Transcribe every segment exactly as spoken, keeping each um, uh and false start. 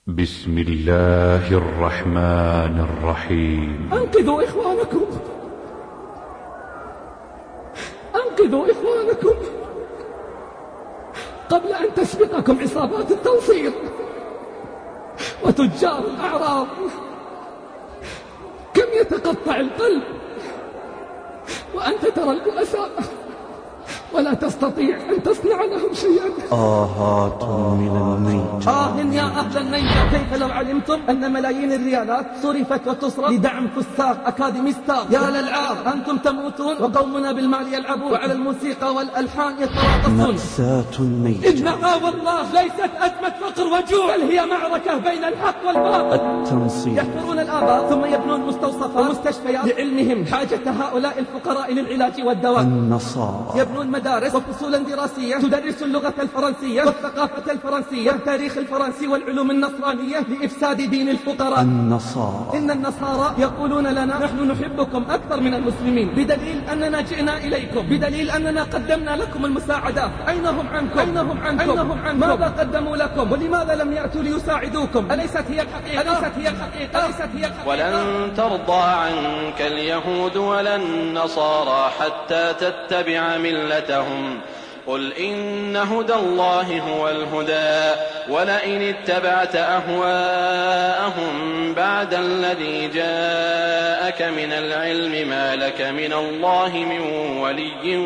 بسم الله الرحمن الرحيم. أنقذوا إخوانكم، أنقذوا إخوانكم قبل أن تسبقكم عصابات التنصير وتجار الأعراض. كم يتقطع القلب وأنت ترى البؤساء ولا تستطيع أن تصنع لهم شيئا. آهات من النيجر. آه يا أهل النيجر، كيف لو علمتم أن ملايين الريالات صرفت وتصرف لدعم فساق أكاديميستار. يا للعار، أنتم تموتون وقومنا بالمال يلعبون وعلى الموسيقى والألحان يتراقصون. مأساة النيجر إنها والله ليست أزمة فقر وجوع، بل هي معركة بين الحق والباطل. التنصير. يحفرون الآبار ثم يبنون مستوصفات ومستشفيات لعلمهم حاجة هؤلاء الفقراء للعلاج والدواء. النصارى. يبنون مدارس وفصولا دراسية تدرس اللغة الفرنسية والثقافة الفرنسية والتاريخ الفرنسي والعلوم النصرانية لإفساد دين الفقراء. النصارى. إن النصارى يقولون لنا نحن نحبكم أكثر من المسلمين، بدليل أننا جئنا إليكم، بدليل أننا قدمنا لكم المساعدات. أين هم عنكم؟ أين هم عنكم؟ أين هم عنكم؟ ماذا قدموا لكم؟ ولماذا لم يأتوا ليساعدوكم؟ أليست هي الحقيقة؟ أليست هي الحقيقة؟ أليست هي الحقيقة؟ ولن ترضى عنك اليهود ولا النصارى حتى تتبع ملتهم. قل إن هدى الله هو الهدى ولئن اتبعت أهواءهم بعد الذي جاءك من العلم ما لك من الله من ولي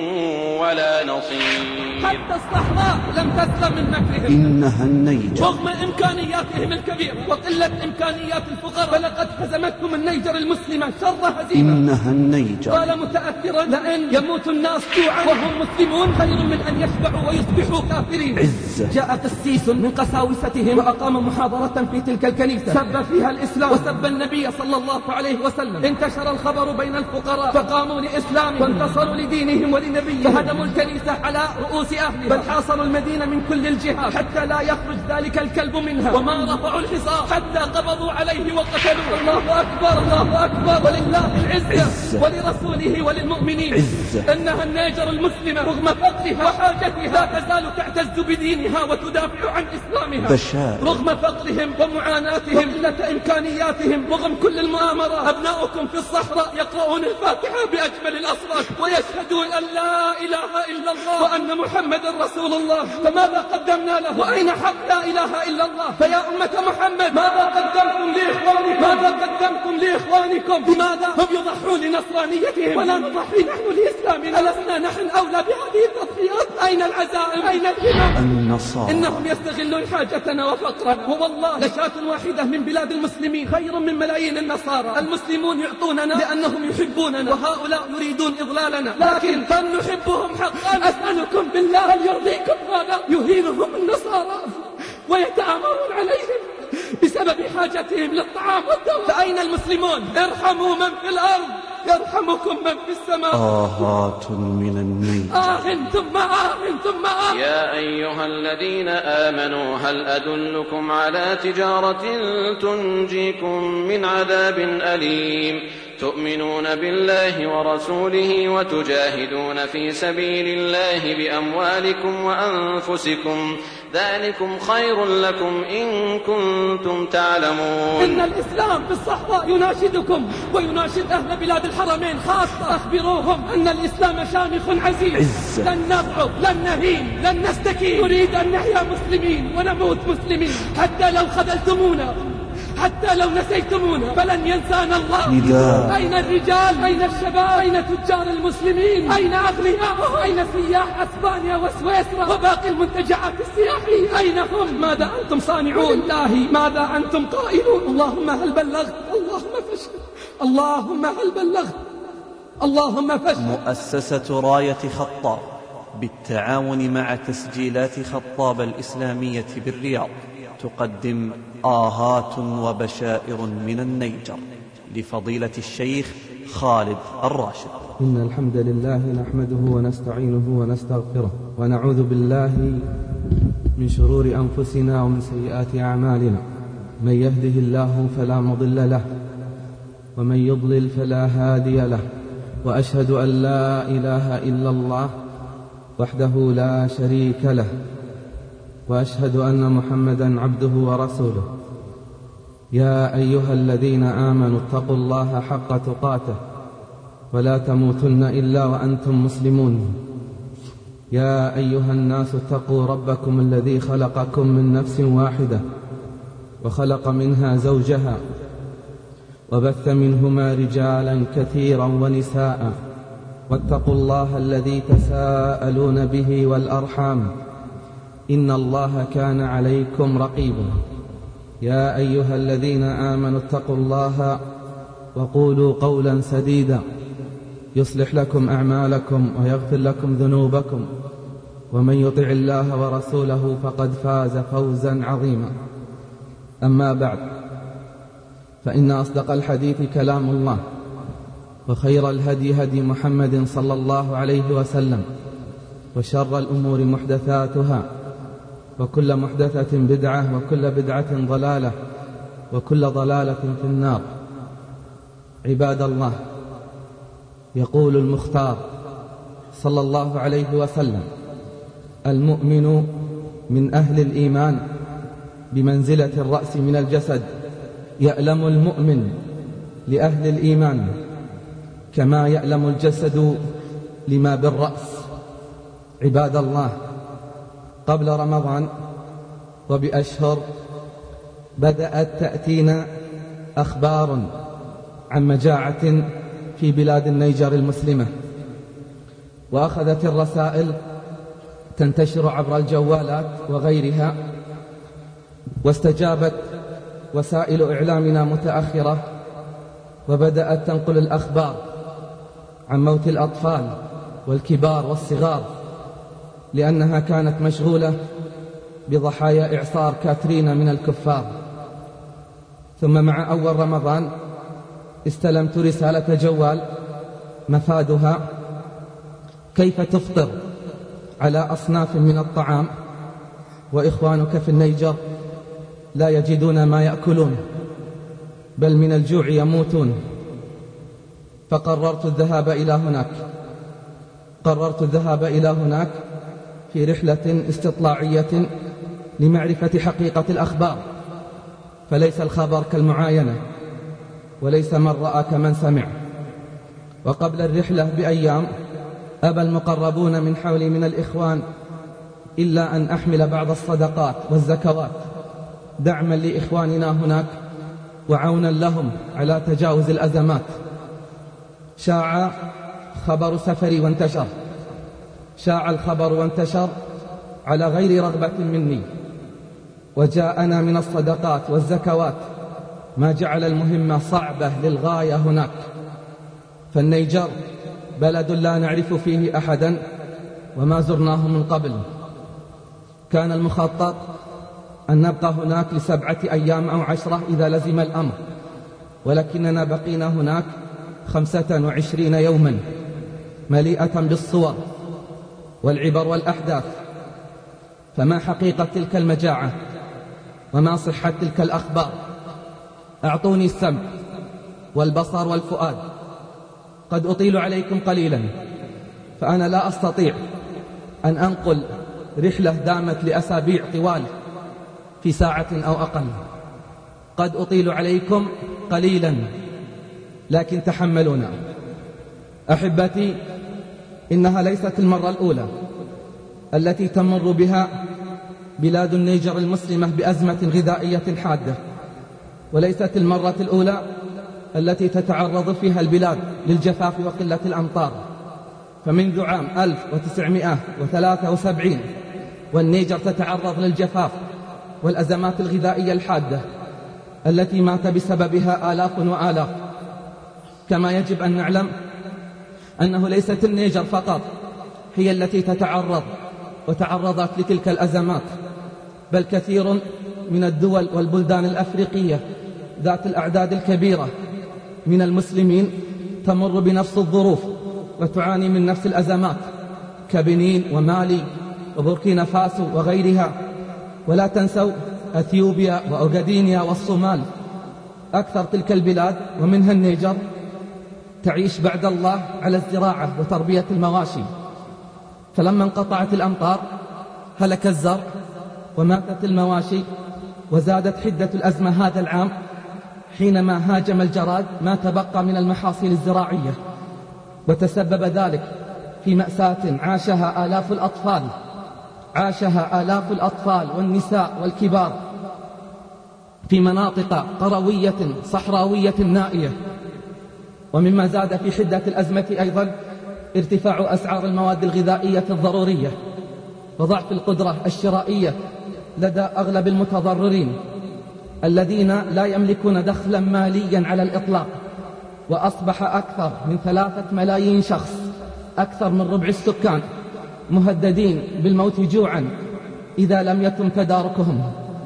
ولا نصير. حتى الصحراء لم تسلم من مكرهم. إنها النيجر رغم إمكانياتهم الكبيرة وقلة إمكانيات الفقراء، فلقد هزمتكم النيجر المسلمة شر هزيمة. إنها النيجر. قال متأثرا: لأن يموت الناس جوعا وهم مسلمون خير من أن يشبعوا ويصبحوا كافرين. عزة. جاء قسيس من قساوستهم وأقام محاضرة في تلك الكنيسة سب فيها الإسلام وسب النبي صلى الله عليه وسلم. انتشر الخبر بين الفقراء فقاموا لإسلامهم وانتصروا لدينهم ولنبيهم، فهدموا الكنيسة على رؤوس أهلها، بل حاصروا المدينة من كل الجهات حتى لا يخرج ذلك الكلب منها، وما رفعوا الحصار حتى قبضوا عليه وقتلوه. الله أكبر، الله أكبر، ولله العزة ولرسوله وللمؤمنين. عزة. إنها النيجر المسلمة رغم فقرها وحاجتها لا تزال تعتز بدينها وتدافع عن إسلامها. بشار. رغم فقرهم ومعاناتهم وقلة إمكانياتهم، رغم كل المؤامرة، أبناؤكم في الصحراء يقرؤون الفاتحة بأجمل الأصوات ويشهدون أن لا إله إلا الله وأن محمد رسول الله. فماذا قدمنا له؟ وأين حق لا إله إلا الله؟ فيا أمة محمد، ماذا قدمتم لإخوانكم؟ ماذا قدمتم لإخوانكم؟ لماذا هم يضحون لنصرانيتهم ولا نضحي نحن لإسلامنا؟ ألسنا نحن أولى بهذه التضحيات؟ أين العزائم؟ أين الهمم؟ النصارى. إنهم يستغلون حاجتنا وفقرنا، ووالله لشاة واحدة من بلاد المسلمين خير من ملايين النصارى. المسلمون يعطوننا لأنهم يحبوننا، وهؤلاء يريدون إضلالنا، لكن هل نحبهم حقا؟ أسألكم بالله، هل يرضيكم هذا؟ يهينهم النصارى ويتآمرون عليهم بسبب حاجتهم للطعام والدواء. فأين المسلمون؟ ارحموا من في الأرض يرحمكم من في السماء. آهات من النيجر. آه ثم آه ثم آه. يا أيها الذين آمنوا هل أدلكم على تجارة تنجيكم من عذاب أليم تؤمنون بالله ورسوله وتجاهدون في سبيل الله بأموالكم وأنفسكم ذلكم خير لكم إن كنتم تعلمون. إن الإسلام في الصحراء يناشدكم ويناشد أهل بلاد الحرمين خاصة. أخبروهم أن الإسلام شامخ عزيز. عزة. لن نضعف، لن نهين، لن نستكين، نريد أن نحيا مسلمين ونموت مسلمين. حتى لو خذلتمونا، حتى لو نسيتمونا، فلن ينسانا الله. نداء. أين الرجال؟ أين الشباب؟ أين تجار المسلمين؟ أين أغنياءهم؟ أين سياح أسبانيا وسويسرا وباقي المنتجعات السياحية؟ أين هم؟ ماذا أنتم صانعون؟ الله ماذا أنتم قائلون؟ اللهم هل بلغت؟ اللهم فاشهد. اللهم هل بلغت؟ اللهم فاشهد. مؤسسة راية خطاب بالتعاون مع تسجيلات خطاب الإسلامية بالرياض تقدم آهات وبشائر من النيجر لفضيلة الشيخ خالد الراشد. إن الحمد لله نحمده ونستعينه ونستغفره ونعوذ بالله من شرور أنفسنا ومن سيئات أعمالنا. من يهده الله فلا مضل له ومن يضلل فلا هادي له، وأشهد أن لا إله إلا الله وحده لا شريك له، وأشهد أن محمدا عبده ورسوله. يا أيها الذين آمنوا اتقوا الله حق تقاته ولا تموتن إلا وأنتم مسلمون. يا أيها الناس اتقوا ربكم الذي خلقكم من نفس واحدة وخلق منها زوجها وبث منهما رجالا كثيرا ونساء واتقوا الله الذي تساءلون به والأرحام إن الله كان عليكم رقيبا. يا أيها الذين آمنوا اتقوا الله وقولوا قولا سديدا يصلح لكم أعمالكم ويغفر لكم ذنوبكم ومن يطع الله ورسوله فقد فاز فوزا عظيما. أما بعد، فإن أصدق الحديث كلام الله، وخير الهدي هدي محمد صلى الله عليه وسلم، وشر الأمور محدثاتها، وكل محدثة بدعة، وكل بدعة ضلالة، وكل ضلالة في النار. عباد الله، يقول المختار صلى الله عليه وسلم: المؤمن من أهل الإيمان بمنزلة الرأس من الجسد، يألم المؤمن لأهل الإيمان كما يألم الجسد لما بالرأس. عباد الله، قبل رمضان وبأشهر بدأت تأتينا أخبار عن مجاعة في بلاد النيجر المسلمة، وأخذت الرسائل تنتشر عبر الجوالات وغيرها، واستجابت وسائل إعلامنا متأخرة وبدأت تنقل الأخبار عن موت الأطفال والكبار والصغار، لأنها كانت مشغولة بضحايا إعصار كاترينا من الكفار. ثم مع أول رمضان استلمت رسالة جوال مفادها: كيف تفطر على أصناف من الطعام وإخوانك في النيجر لا يجدون ما يأكلون، بل من الجوع يموتون. فقررت الذهاب إلى هناك قررت الذهاب إلى هناك في رحلة استطلاعية لمعرفة حقيقة الأخبار، فليس الخبر كالمعاينة، وليس من رأى كمن سمع. وقبل الرحلة بأيام أبى المقربون من حولي من الإخوان إلا أن أحمل بعض الصدقات والزكوات دعما لإخواننا هناك وعونا لهم على تجاوز الأزمات. شاع خبر سفري وانتشر شاع الخبر وانتشر على غير رغبة مني، وجاءنا من الصدقات والزكوات ما جعل المهمة صعبة للغاية هناك. فالنيجر بلد لا نعرف فيه أحدا وما زرناه من قبل. كان المخطط أن نبقى هناك لسبعة أيام أو عشرة إذا لزم الأمر، ولكننا بقينا هناك خمسة وعشرين يوما مليئة بالصور والعبر والأحداث. فما حقيقة تلك المجاعة وما صحة تلك الأخبار؟ أعطوني السمع والبصر والفؤاد. قد أطيل عليكم قليلا، فأنا لا أستطيع أن أنقل رحلة دامت لأسابيع طوال في ساعة أو أقل. قد أطيل عليكم قليلا، لكن تحملونا. أحبتي، إنها ليست المرة الأولى التي تمر بها بلاد النيجر المسلمة بأزمة غذائية حادة، وليست المرة الأولى التي تتعرض فيها البلاد للجفاف وقلة الأمطار. فمنذ عام ألف وتسعمائة وثلاثة وسبعين والنيجر تتعرض للجفاف والأزمات الغذائية الحادة التي مات بسببها آلاف وآلاف. كما يجب أن نعلم أنه ليست النيجر فقط هي التي تتعرض وتعرضت لتلك الأزمات، بل كثير من الدول والبلدان الأفريقية ذات الأعداد الكبيرة من المسلمين تمر بنفس الظروف وتعاني من نفس الأزمات، كبنين ومالي وبوركينا فاسو وغيرها. ولا تنسوا أثيوبيا وأوغادينيا والصومال. أكثر تلك البلاد ومنها النيجر تعيش بعد الله على الزراعة وتربية المواشي، فلما انقطعت الأمطار هلك الزرع وماتت المواشي، وزادت حدة الأزمة هذا العام حينما هاجم الجراد ما تبقى من المحاصيل الزراعية، وتسبب ذلك في مأساة عاشها آلاف الأطفال عاشها آلاف الأطفال والنساء والكبار في مناطق قروية صحراوية نائية. ومما زاد في حدة الأزمة أيضا ارتفاع أسعار المواد الغذائية الضرورية وضعف القدرة الشرائية لدى أغلب المتضررين الذين لا يملكون دخلا ماليا على الإطلاق. وأصبح أكثر من ثلاثة ملايين شخص، أكثر من ربع السكان، مهددين بالموت جوعا إذا لم يتم تداركهم.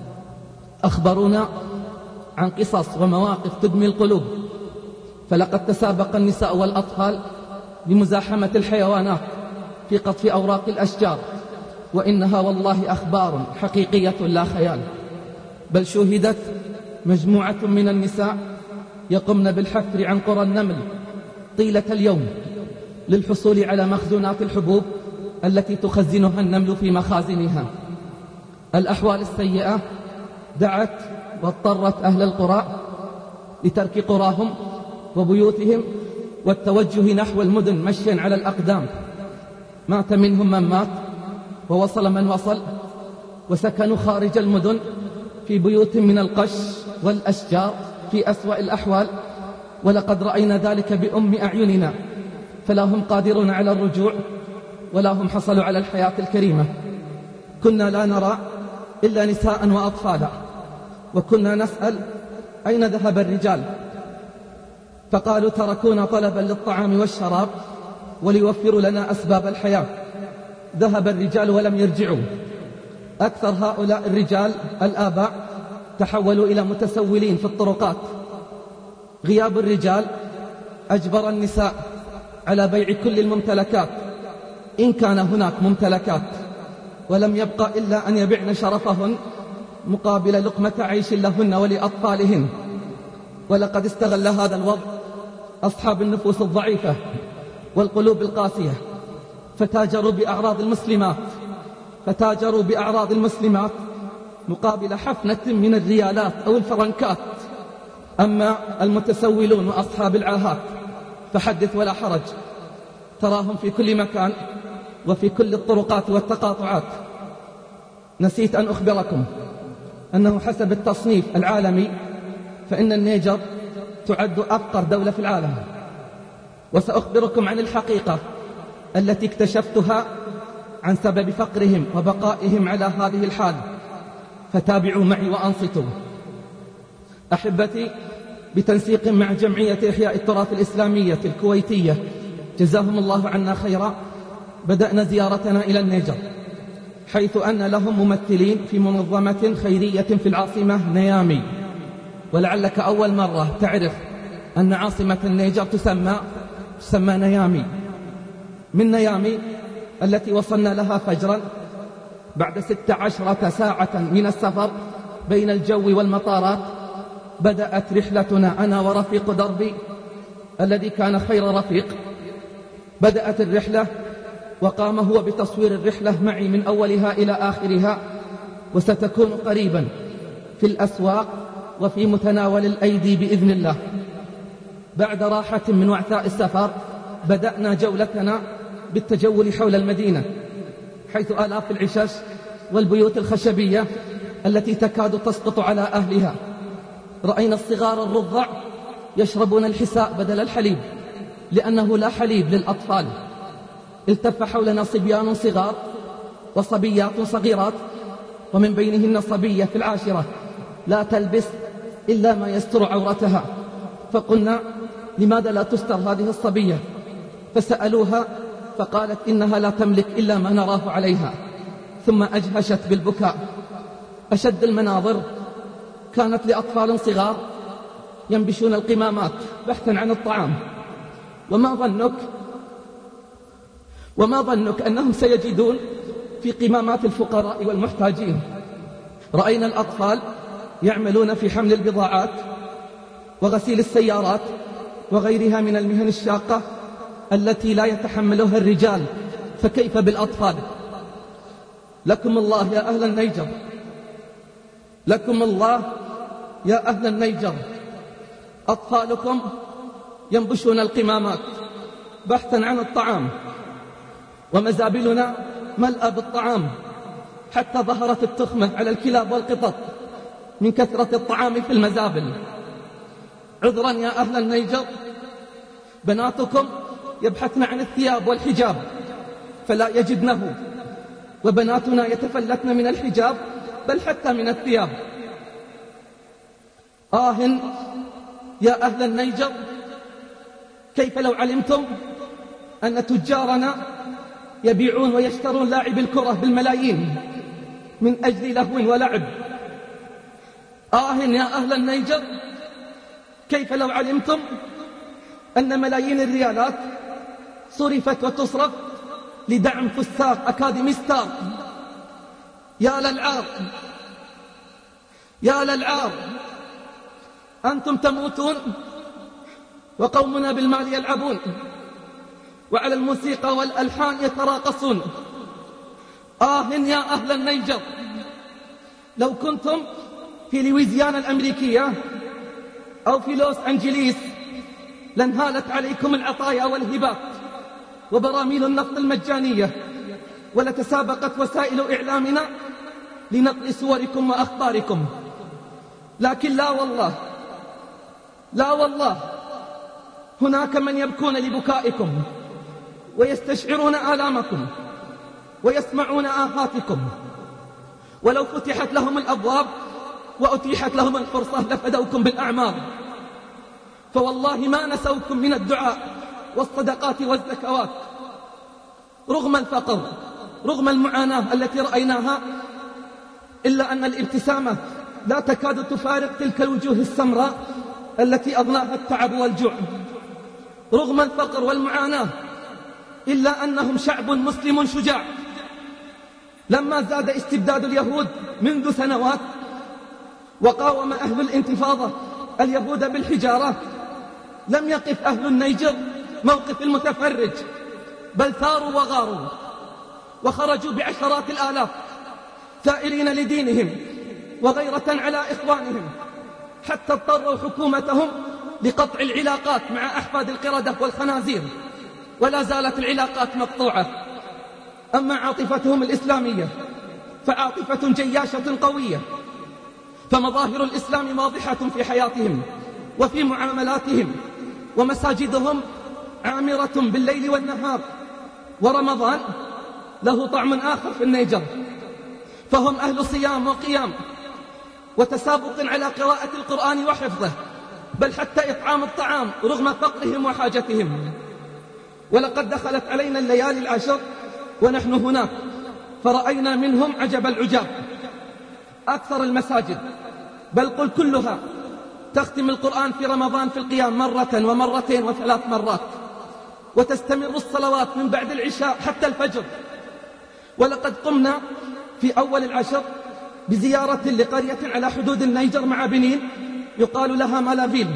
أخبرونا عن قصص ومواقف تدمي القلوب، فلقد تسابق النساء والأطفال بمزاحمة الحيوانات في قطف أوراق الأشجار، وإنها والله أخبار حقيقية لا خيال. بل شوهدت مجموعة من النساء يقمن بالحفر عن قرى النمل طيلة اليوم للحصول على مخزونات الحبوب التي تخزنها النمل في مخازنها. الأحوال السيئة دعت واضطرت أهل القرى لترك قراهم وبيوتهم والتوجه نحو المدن مشيا على الأقدام. مات منهم من مات ووصل من وصل، وسكنوا خارج المدن في بيوت من القش والأشجار في أسوأ الأحوال، ولقد رأينا ذلك بأم أعيننا، فلا هم قادرون على الرجوع ولا هم حصلوا على الحياة الكريمة. كنا لا نرى إلا نساء وأطفالا، وكنا نسأل أين ذهب الرجال، فقالوا تركونا طلبا للطعام والشراب وليوفروا لنا أسباب الحياة. ذهب الرجال ولم يرجعوا. أكثر هؤلاء الرجال الآباء تحولوا إلى متسولين في الطرقات. غياب الرجال أجبر النساء على بيع كل الممتلكات إن كان هناك ممتلكات، ولم يبقى إلا أن يبعن شرفهن مقابل لقمة عيش لهن ولأطفالهن. ولقد استغل هذا الوضع أصحاب النفوس الضعيفة والقلوب القاسية، فتاجروا بأعراض المسلمات فتاجروا بأعراض المسلمات مقابل حفنة من الريالات أو الفرنكات. أما المتسولون وأصحاب العاهات فحدث ولا حرج، تراهم في كل مكان وفي كل الطرقات والتقاطعات. نسيت أن أخبركم أنه حسب التصنيف العالمي فإن النيجر تعد أفقر دولة في العالم. وسأخبركم عن الحقيقة التي اكتشفتها عن سبب فقرهم وبقائهم على هذه الحال، فتابعوا معي وأنصتوا. أحبتي، بتنسيق مع جمعية إحياء التراث الإسلامية الكويتية جزاهم الله عنا خيرا، بدأنا زيارتنا إلى النيجر، حيث أن لهم ممثلين في منظمة خيرية في العاصمة نيامي. ولعلك أول مرة تعرف أن عاصمة النيجر تسمى تسمى نيامي. من نيامي التي وصلنا لها فجرا بعد ست عشرة ساعة من السفر بين الجو والمطارات، بدأت رحلتنا أنا ورفيق دربي الذي كان خير رفيق. بدأت الرحلة وقام هو بتصوير الرحلة معي من أولها إلى آخرها، وستكون قريبا في الأسواق وفي متناول الأيدي بإذن الله. بعد راحة من وعثاء السفر بدأنا جولتنا بالتجول حول المدينة، حيث آلاف العشش والبيوت الخشبية التي تكاد تسقط على أهلها. رأينا الصغار الرضع يشربون الحساء بدل الحليب لأنه لا حليب للأطفال. التف حولنا صبيان صغار وصبيات صغيرات، ومن بينهن صبية في العاشرة لا تلبس إلا ما يستر عورتها. فقلنا لماذا لا تستر هذه الصبية؟ فسألوها فقالت إنها لا تملك إلا ما نراه عليها، ثم أجهشت بالبكاء. أشد المناظر كانت لأطفال صغار ينبشون القمامات بحثا عن الطعام. وما ظنك وما ظنك أنهم سيجدون في قمامات الفقراء والمحتاجين؟ رأينا الأطفال يعملون في حمل البضاعات وغسيل السيارات وغيرها من المهن الشاقة التي لا يتحملها الرجال، فكيف بالأطفال؟ لكم الله يا أهل النيجر، لكم الله يا أهل النيجر، أطفالكم ينبشون القمامات بحثا عن الطعام، ومزابلنا ملأى بالطعام حتى ظهرت التخمة على الكلاب والقطط من كثرة الطعام في المزابل. عذرا يا أهل النيجر، بناتكم يبحثن عن الثياب والحجاب فلا يجدنه، وبناتنا يتفلتن من الحجاب بل حتى من الثياب. آه يا أهل النيجر، كيف لو علمتم أن تجارنا يبيعون ويشترون لاعب الكرة بالملايين من أجل لهو ولعب. آه يا أهل النيجر، كيف لو علمتم أن ملايين الريالات صرفت وتصرف لدعم فساق أكاديمي ستار. يا للعار، يا للعار، أنتم تموتون وقومنا بالمال يلعبون، وعلى الموسيقى والألحان يتراقصون. آه يا أهل النيجر، لو كنتم في لويزيانا الأمريكية أو في لوس أنجليس لانهالت عليكم العطايا والهبات وبراميل النفط المجانية، ولتسابقت وسائل إعلامنا لنقل صوركم وأخباركم. لكن لا والله، لا والله، هناك من يبكون لبكائكم ويستشعرون آلامكم ويسمعون آهاتكم، ولو فتحت لهم الأبواب وأتيحت لهم الفرصة لفدوكم بالأعمار، فوالله ما نسوكم من الدعاء والصدقات والزكوات. رغم الفقر، رغم المعاناة التي رأيناها، إلا أن الابتسامة لا تكاد تفارق تلك الوجوه السمراء التي أضناها التعب والجوع. رغم الفقر والمعاناة، إلا أنهم شعب مسلم شجاع. لما زاد استبداد اليهود منذ سنوات وقاوم أهل الانتفاضة اليهود بالحجارة، لم يقف أهل النيجر موقف المتفرج، بل ثاروا وغاروا وخرجوا بعشرات الآلاف ثائرين لدينهم وغيرة على إخوانهم، حتى اضطروا حكومتهم لقطع العلاقات مع أحفاد القردة والخنازير، ولا زالت العلاقات مقطوعة. أما عاطفتهم الإسلامية فعاطفة جياشة قوية، فمظاهر الإسلام واضحة في حياتهم وفي معاملاتهم، ومساجدهم عامرة بالليل والنهار. ورمضان له طعم آخر في النيجر، فهم أهل صيام وقيام وتسابق على قراءة القرآن وحفظه، بل حتى إطعام الطعام رغم فقرهم وحاجتهم. ولقد دخلت علينا الليالي العشر ونحن هناك، فرأينا منهم عجب العجاب. أكثر المساجد، بل قل كلها، تختم القرآن في رمضان في القيام مرة ومرتين وثلاث مرات، وتستمر الصلوات من بعد العشاء حتى الفجر. ولقد قمنا في أول العشر بزيارة لقرية على حدود النيجر مع بنين يقال لها مالافيل.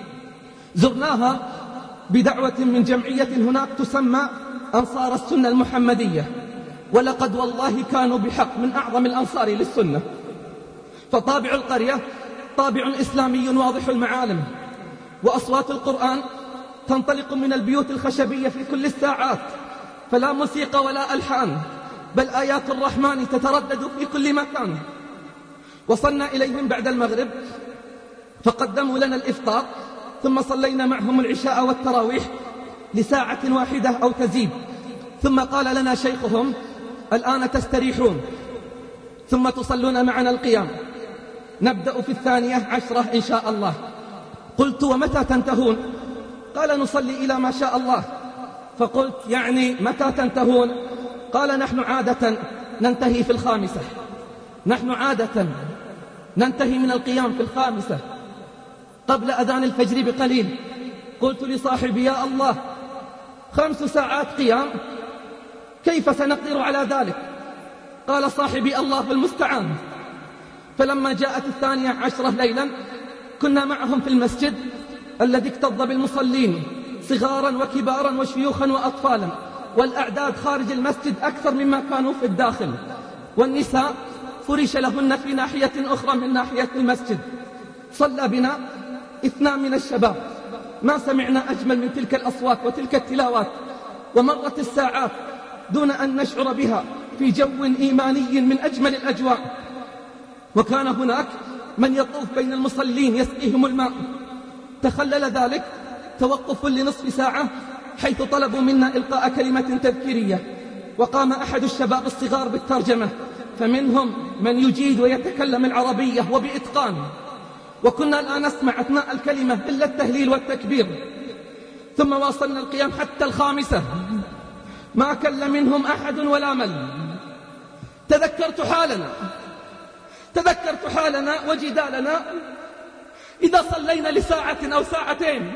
زرناها بدعوة من جمعية هناك تسمى أنصار السنة المحمدية، ولقد والله كانوا بحق من أعظم الأنصار للسنة. فطابع القرية طابع إسلامي واضح المعالم، وأصوات القرآن تنطلق من البيوت الخشبية في كل الساعات، فلا موسيقى ولا ألحان، بل آيات الرحمن تتردد في كل مكان. وصلنا إليهم بعد المغرب فقدموا لنا الإفطار، ثم صلينا معهم العشاء والتراويح لساعة واحدة أو تزيد، ثم قال لنا شيخهم: الآن تستريحون ثم تصلون معنا القيام، نبدأ في الثانية عشرة إن شاء الله. قلت: ومتى تنتهون؟ قال: نصلي إلى ما شاء الله. فقلت: يعني متى تنتهون؟ قال: نحن عادة ننتهي في الخامسة، نحن عادة ننتهي من القيام في الخامسة قبل أذان الفجر بقليل. قلت لصاحبي: يا الله، خمس ساعات قيام، كيف سنقدر على ذلك؟ قال صاحبي: الله المستعان. فلما جاءت الثانية عشرة ليلا كنا معهم في المسجد الذي اكتظ بالمصلين صغارا وكبارا وشيوخا وأطفالا، والأعداد خارج المسجد أكثر مما كانوا في الداخل، والنساء فرش لهن في ناحية أخرى من ناحية المسجد. صلى بنا اثنان من الشباب ما سمعنا أجمل من تلك الأصوات وتلك التلاوات، ومرت الساعات دون أن نشعر بها في جو إيماني من أجمل الأجواء. وكان هناك من يطوف بين المصلين يسقيهم الماء. تخلل ذلك توقف لنصف ساعة حيث طلبوا منا إلقاء كلمة تذكيرية، وقام أحد الشباب الصغار بالترجمة، فمنهم من يجيد ويتكلم العربية وبإتقان، وكنا الآن نسمع أثناء الكلمة إلا التهليل والتكبير. ثم واصلنا القيام حتى الخامسة ما كل منهم أحد ولا مل. تذكرت حالنا تذكرت حالنا وجدالنا إذا صلينا لساعة أو ساعتين.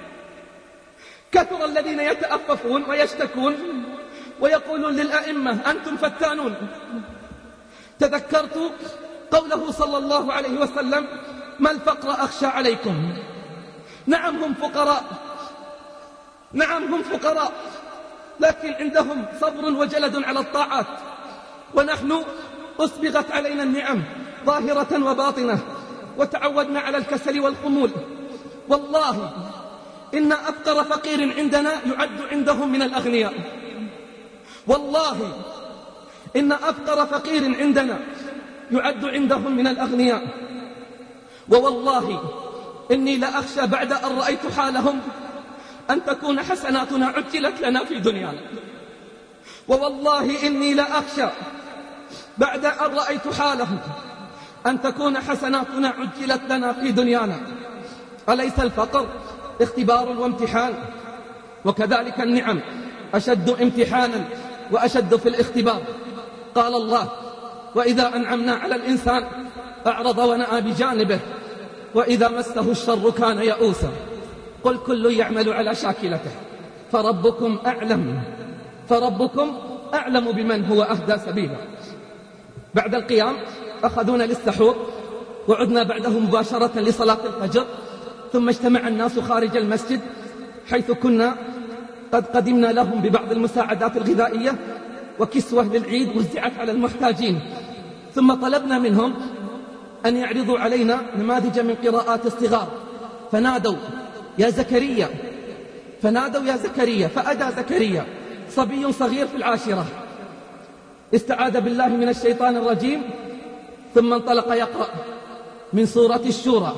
كثر الذين يتأففون ويشتكون ويقولون للأئمة أنتم فتانون. تذكرت قوله صلى الله عليه وسلم ما الفقر أخشى عليكم. نعم هم فقراء، نعم هم فقراء، لكن عندهم صبر وجلد على الطاعات، ونحن أسبغت علينا النعم ظاهرة وباطنة وتعودنا على الكسل والخمول. والله إن أفقر فقير عندنا يعد عندهم من الأغنياء. والله إن أفقر فقير عندنا يعد عندهم من الأغنياء. ووالله إني لأخشى بعد أن رأيت حالهم أن تكون حسناتنا عجلت لنا في دنيانا. ووالله إني لأخشى بعد أن رأيت حالهم أن تكون حسناتنا عجلت لنا في دنيانا. أليس الفقر اختبار وامتحان؟ وكذلك النعم أشد امتحانا وأشد في الاختبار. قال الله وإذا أنعمنا على الإنسان أعرض ونأى بجانبه وإذا مسه الشر كان يئوسا. قل كل يعمل على شاكلته فربكم أعلم فربكم أعلم بمن هو أهدى سبيلا. بعد القيام أخذونا للسحور، وعدنا بعده مباشرة لصلاة الفجر، ثم اجتمع الناس خارج المسجد حيث كنا قد قدمنا لهم ببعض المساعدات الغذائية وكسوة للعيد وزعت على المحتاجين. ثم طلبنا منهم أن يعرضوا علينا نماذج من قراءات الصغار، فنادوا يا زكريا فنادوا يا زكريا فأدى زكريا صبي صغير في العاشرة، استعاذ بالله من الشيطان الرجيم، ثم انطلق يقرأ من سورة الشورى.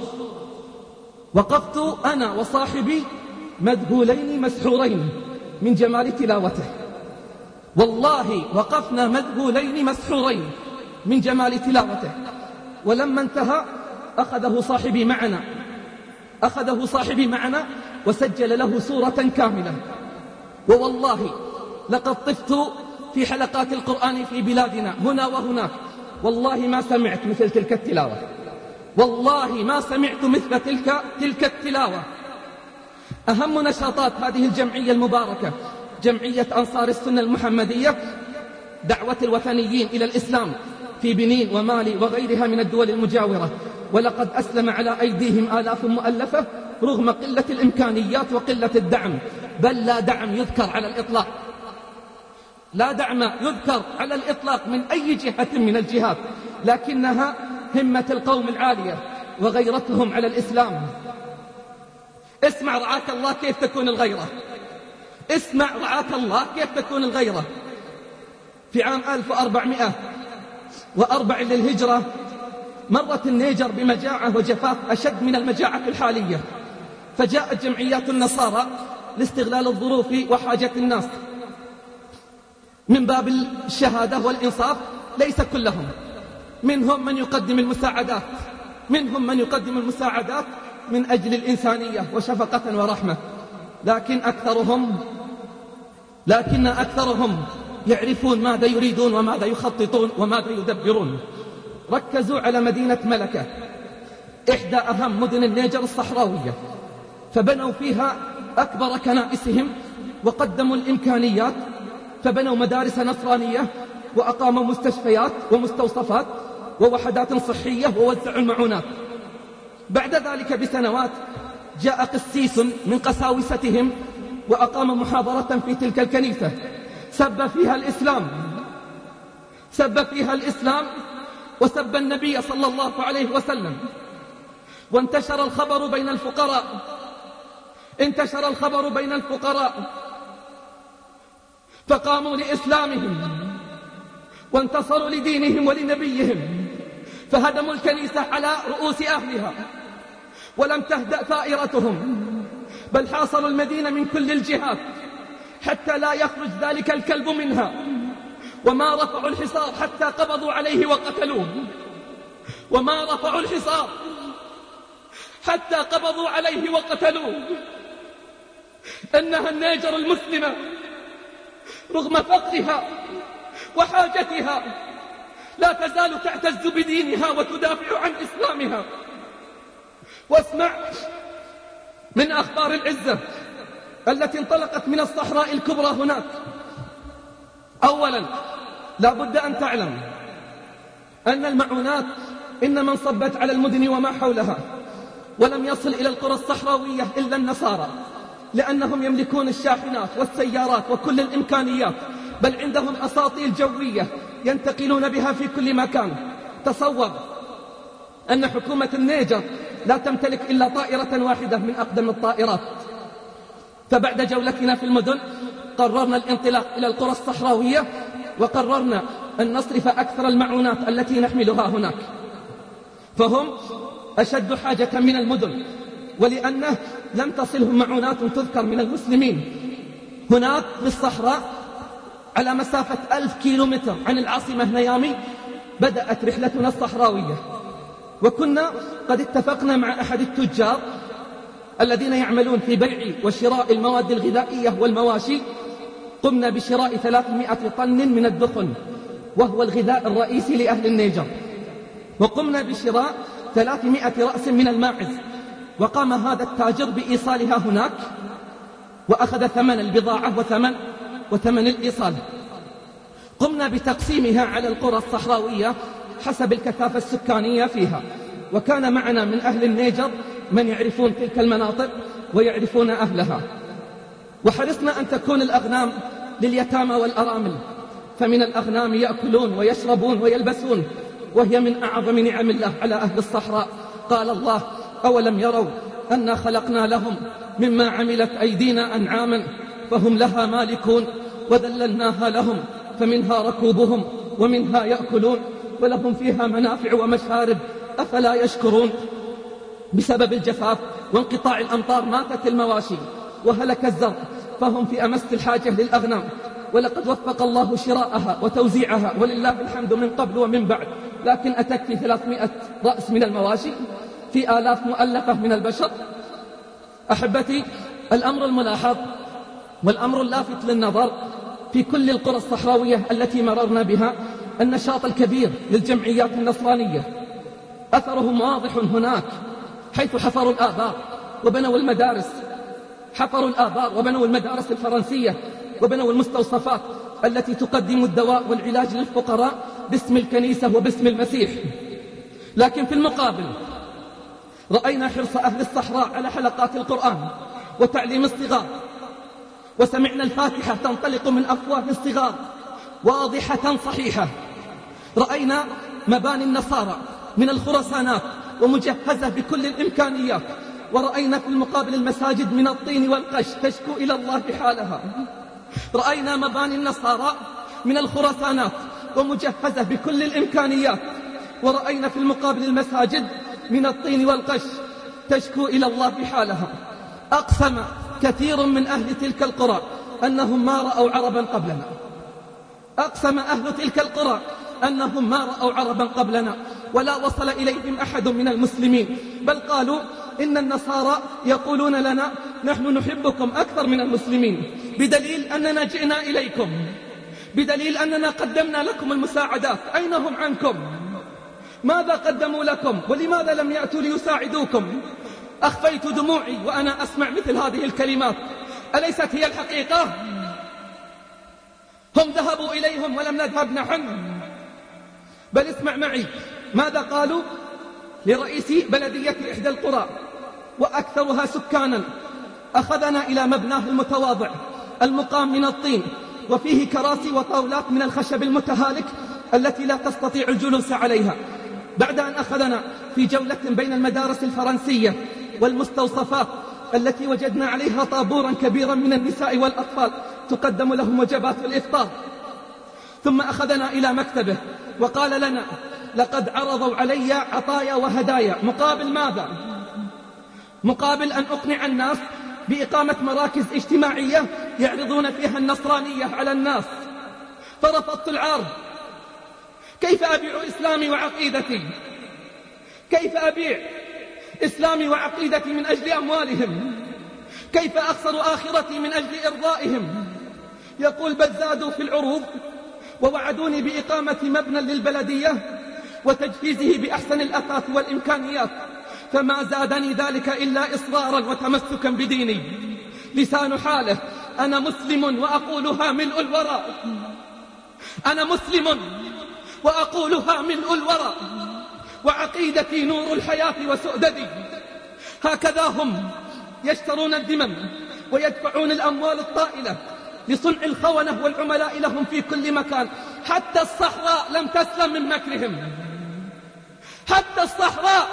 وقفت أنا وصاحبي مذهولين مسحورين من جمال تلاوته. والله وقفنا مذهولين مسحورين من جمال تلاوته. ولما انتهى أخذه صاحبي معنا أخذه صاحبي معنا وسجل له سورة كاملة. ووالله لقد طفت في حلقات القرآن في بلادنا هنا وهناك، والله ما سمعت مثل تلك التلاوة، والله ما سمعت مثل تلك تلك التلاوة. أهم نشاطات هذه الجمعية المباركة جمعية أنصار السنة المحمدية دعوة الوثنيين إلى الإسلام في بنين ومالي وغيرها من الدول المجاورة، ولقد أسلم على أيديهم آلاف مؤلفة رغم قلة الإمكانيات وقلة الدعم، بل لا دعم يذكر على الإطلاق لا دعم يذكر على الإطلاق من أي جهة من الجهات، لكنها همة القوم العالية وغيرتهم على الإسلام. اسمع رعاك الله كيف تكون الغيرة، اسمع رعاك الله كيف تكون الغيرة. في عام ألف وأربعمائة وأربعة للهجرة مرت النيجر بمجاعة وجفاف أشد من المجاعة الحالية، فجاءت جمعيات النصارى لاستغلال الظروف وحاجة الناس من باب الشهادة والإنصاف. ليس كلهم، منهم من يقدم المساعدات منهم من يقدم المساعدات من أجل الإنسانية وشفقة ورحمة، لكن أكثرهم لكن أكثرهم يعرفون ماذا يريدون وماذا يخططون وماذا يدبرون. ركزوا على مدينة ملكة إحدى أهم مدن النيجر الصحراوية، فبنوا فيها أكبر كنائسهم وقدموا الإمكانيات، فبنوا مدارس نصرانية وأقاموا مستشفيات ومستوصفات ووحدات صحية ووزعوا المعونات. بعد ذلك بسنوات جاء قسيس من قساوستهم وأقام محاضرة في تلك الكنيسة سب فيها الإسلام سب فيها الإسلام وسب النبي صلى الله عليه وسلم، وانتشر الخبر بين الفقراء انتشر الخبر بين الفقراء فقاموا لإسلامهم وانتصروا لدينهم ولنبيهم، فهدموا الكنيسة على رؤوس أهلها، ولم تهدأ ثائرتهم، بل حاصروا المدينة من كل الجهات حتى لا يخرج ذلك الكلب منها، وما رفعوا الحصار حتى قبضوا عليه وقتلوه، وما رفعوا الحصار حتى قبضوا عليه وقتلوه. إنها النيجر المسلمة رغم فقرها وحاجتها لا تزال تعتز بدينها وتدافع عن إسلامها. واسمع من أخبار العزة التي انطلقت من الصحراء الكبرى هناك. أولا لا بد أن تعلم أن المعونات إنما انصبت على المدن وما حولها، ولم يصل إلى القرى الصحراوية إلا النصارى، لأنهم يملكون الشاحنات والسيارات وكل الإمكانيات، بل عندهم أساطيل جوية ينتقلون بها في كل مكان. تصور أن حكومة النيجر لا تمتلك إلا طائرة واحدة من أقدم الطائرات. فبعد جولتنا في المدن قررنا الانطلاق إلى القرى الصحراوية، وقررنا أن نصرف أكثر المعونات التي نحملها هناك، فهم أشد حاجة من المدن، ولأنه لم تصلهم معونات تذكر من المسلمين. هناك في الصحراء على مسافة ألف كيلومتر عن العاصمة نيامي بدأت رحلتنا الصحراوية، وكنا قد اتفقنا مع أحد التجار الذين يعملون في بيع وشراء المواد الغذائية والمواشي. قمنا بشراء ثلاثمائة طن من الدخن، وهو الغذاء الرئيسي لأهل النيجر، وقمنا بشراء ثلاثمائة رأس من الماعز، وقام هذا التاجر بإيصالها هناك، وأخذ ثمن البضاعة وثمن وثمن الإيصال. قمنا بتقسيمها على القرى الصحراوية حسب الكثافة السكانية فيها، وكان معنا من أهل النيجر من يعرفون تلك المناطق ويعرفون أهلها. وحرصنا أن تكون الأغنام لليتامى والأرامل، فمن الأغنام يأكلون ويشربون ويلبسون، وهي من أعظم نعم الله على أهل الصحراء. قال الله: أولم يروا أنا خلقنا لهم مما عملت أيدينا أنعاما فهم لها مالكون وذللناها لهم فمنها ركوبهم ومنها يأكلون ولهم فيها منافع ومشارب أفلا يشكرون. بسبب الجفاف وانقطاع الأمطار ماتت المواشي وهلك الزرع، فهم في أمس الحاجة للأغنام، ولقد وفق الله شراءها وتوزيعها ولله الحمد من قبل ومن بعد. لكن أتكفي ثلاثمائة رأس من المواشي في آلاف مؤلفة من البشر؟ أحبتي، الأمر الملاحظ والأمر اللافت للنظر في كل القرى الصحراوية التي مررنا بها النشاط الكبير للجمعيات النصرانية. أثرهم واضح هناك، حيث حفروا الآبار وبنوا المدارس، حفروا الآبار وبنوا المدارس الفرنسية، وبنوا المستوصفات التي تقدم الدواء والعلاج للفقراء باسم الكنيسة وباسم المسيح. لكن في المقابل رأينا حرص أهل الصحراء على حلقات القرآن وتعليم الصغار، وسمعنا الفاتحة تنطلق من أفواه الصغار واضحة صحيحة. رأينا مباني النصارى من الخرسانات ومجهزة بكل الإمكانيات، ورأينا في المقابل المساجد من الطين والقش تشكو إلى الله حالها. رأينا مباني النصارى من الخرسانات ومجهزة بكل الإمكانيات، ورأينا في المقابل المساجد من الطين والقش تشكو إلى الله حالها. أقسم كثير من أهل تلك القرى أنهم ما رأوا عربا قبلنا، أقسم أهل تلك القرى أنهم ما رأوا عربا قبلنا، ولا وصل إليهم أحد من المسلمين، بل قالوا إن النصارى يقولون لنا نحن نحبكم أكثر من المسلمين، بدليل أننا جئنا إليكم، بدليل أننا قدمنا لكم المساعدات. أين هم عنكم؟ ماذا قدموا لكم؟ ولماذا لم يأتوا ليساعدوكم؟ أخفيت دموعي وأنا أسمع مثل هذه الكلمات. أليست هي الحقيقة؟ هم ذهبوا إليهم ولم نذهب نحن. بل اسمع معي ماذا قالوا لرئيس بلدية إحدى القرى وأكثرها سكانا. أخذنا إلى مبناه المتواضع المقام من الطين، وفيه كراسي وطاولات من الخشب المتهالك التي لا تستطيع الجلوس عليها. بعد أن أخذنا في جولة بين المدارس الفرنسية والمستوصفات التي وجدنا عليها طابورا كبيرا من النساء والأطفال تقدم لهم وجبات الإفطار، ثم أخذنا إلى مكتبه وقال لنا: لقد عرضوا علي عطايا وهدايا مقابل ماذا؟ مقابل أن أقنع الناس بإقامة مراكز اجتماعية يعرضون فيها النصرانية على الناس، فرفضت العرض. كيف أبيع إسلامي وعقيدتي؟ كيف أبيع إسلامي وعقيدتي من أجل أموالهم؟ كيف أخسر آخرتي من أجل إرضائهم؟ يقول: بل زادوا في العروض ووعدوني بإقامة مبنى للبلدية وتجهيزه بأحسن الأثاث والإمكانيات، فما زادني ذلك إلا إصرارا وتمسكا بديني. لسان حاله: أنا مسلم وأقولها ملء الورى، أنا مسلم وأقولها ملء الورى، وعقيدتي نور الحياة وسؤددي. هكذا هم يشترون الذمم ويدفعون الأموال الطائلة لصنع الخونة والعملاء لهم في كل مكان. حتى الصحراء لم تسلم من مكرهم، حتى الصحراء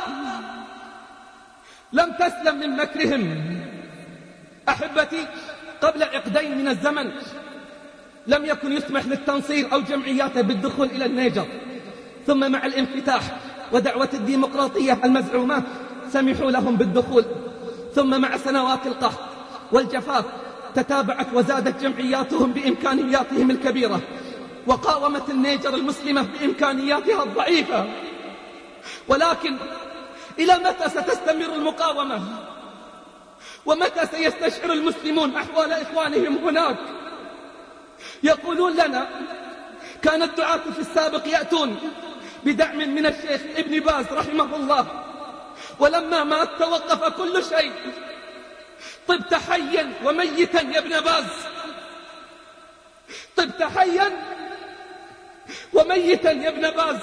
لم تسلم من مكرهم. أحبتي، قبل عقدين من الزمن لم يكن يسمح للتنصير أو جمعياته بالدخول إلى النيجر، ثم مع الانفتاح ودعوة الديمقراطية المزعومة سمحوا لهم بالدخول، ثم مع سنوات القحط والجفاف تتابعت وزادت جمعياتهم بإمكانياتهم الكبيرة، وقاومت النيجر المسلمة بإمكانياتها الضعيفة. ولكن إلى متى ستستمر المقاومة؟ ومتى سيستشعر المسلمون أحوال إخوانهم هناك؟ يقولون لنا: كان الدعاة في السابق يأتون بدعم من الشيخ ابن باز رحمه الله، ولما مات توقف كل شيء. طبت حيا وميتا يا ابن باز، طبت حيا وميتا يا ابن باز.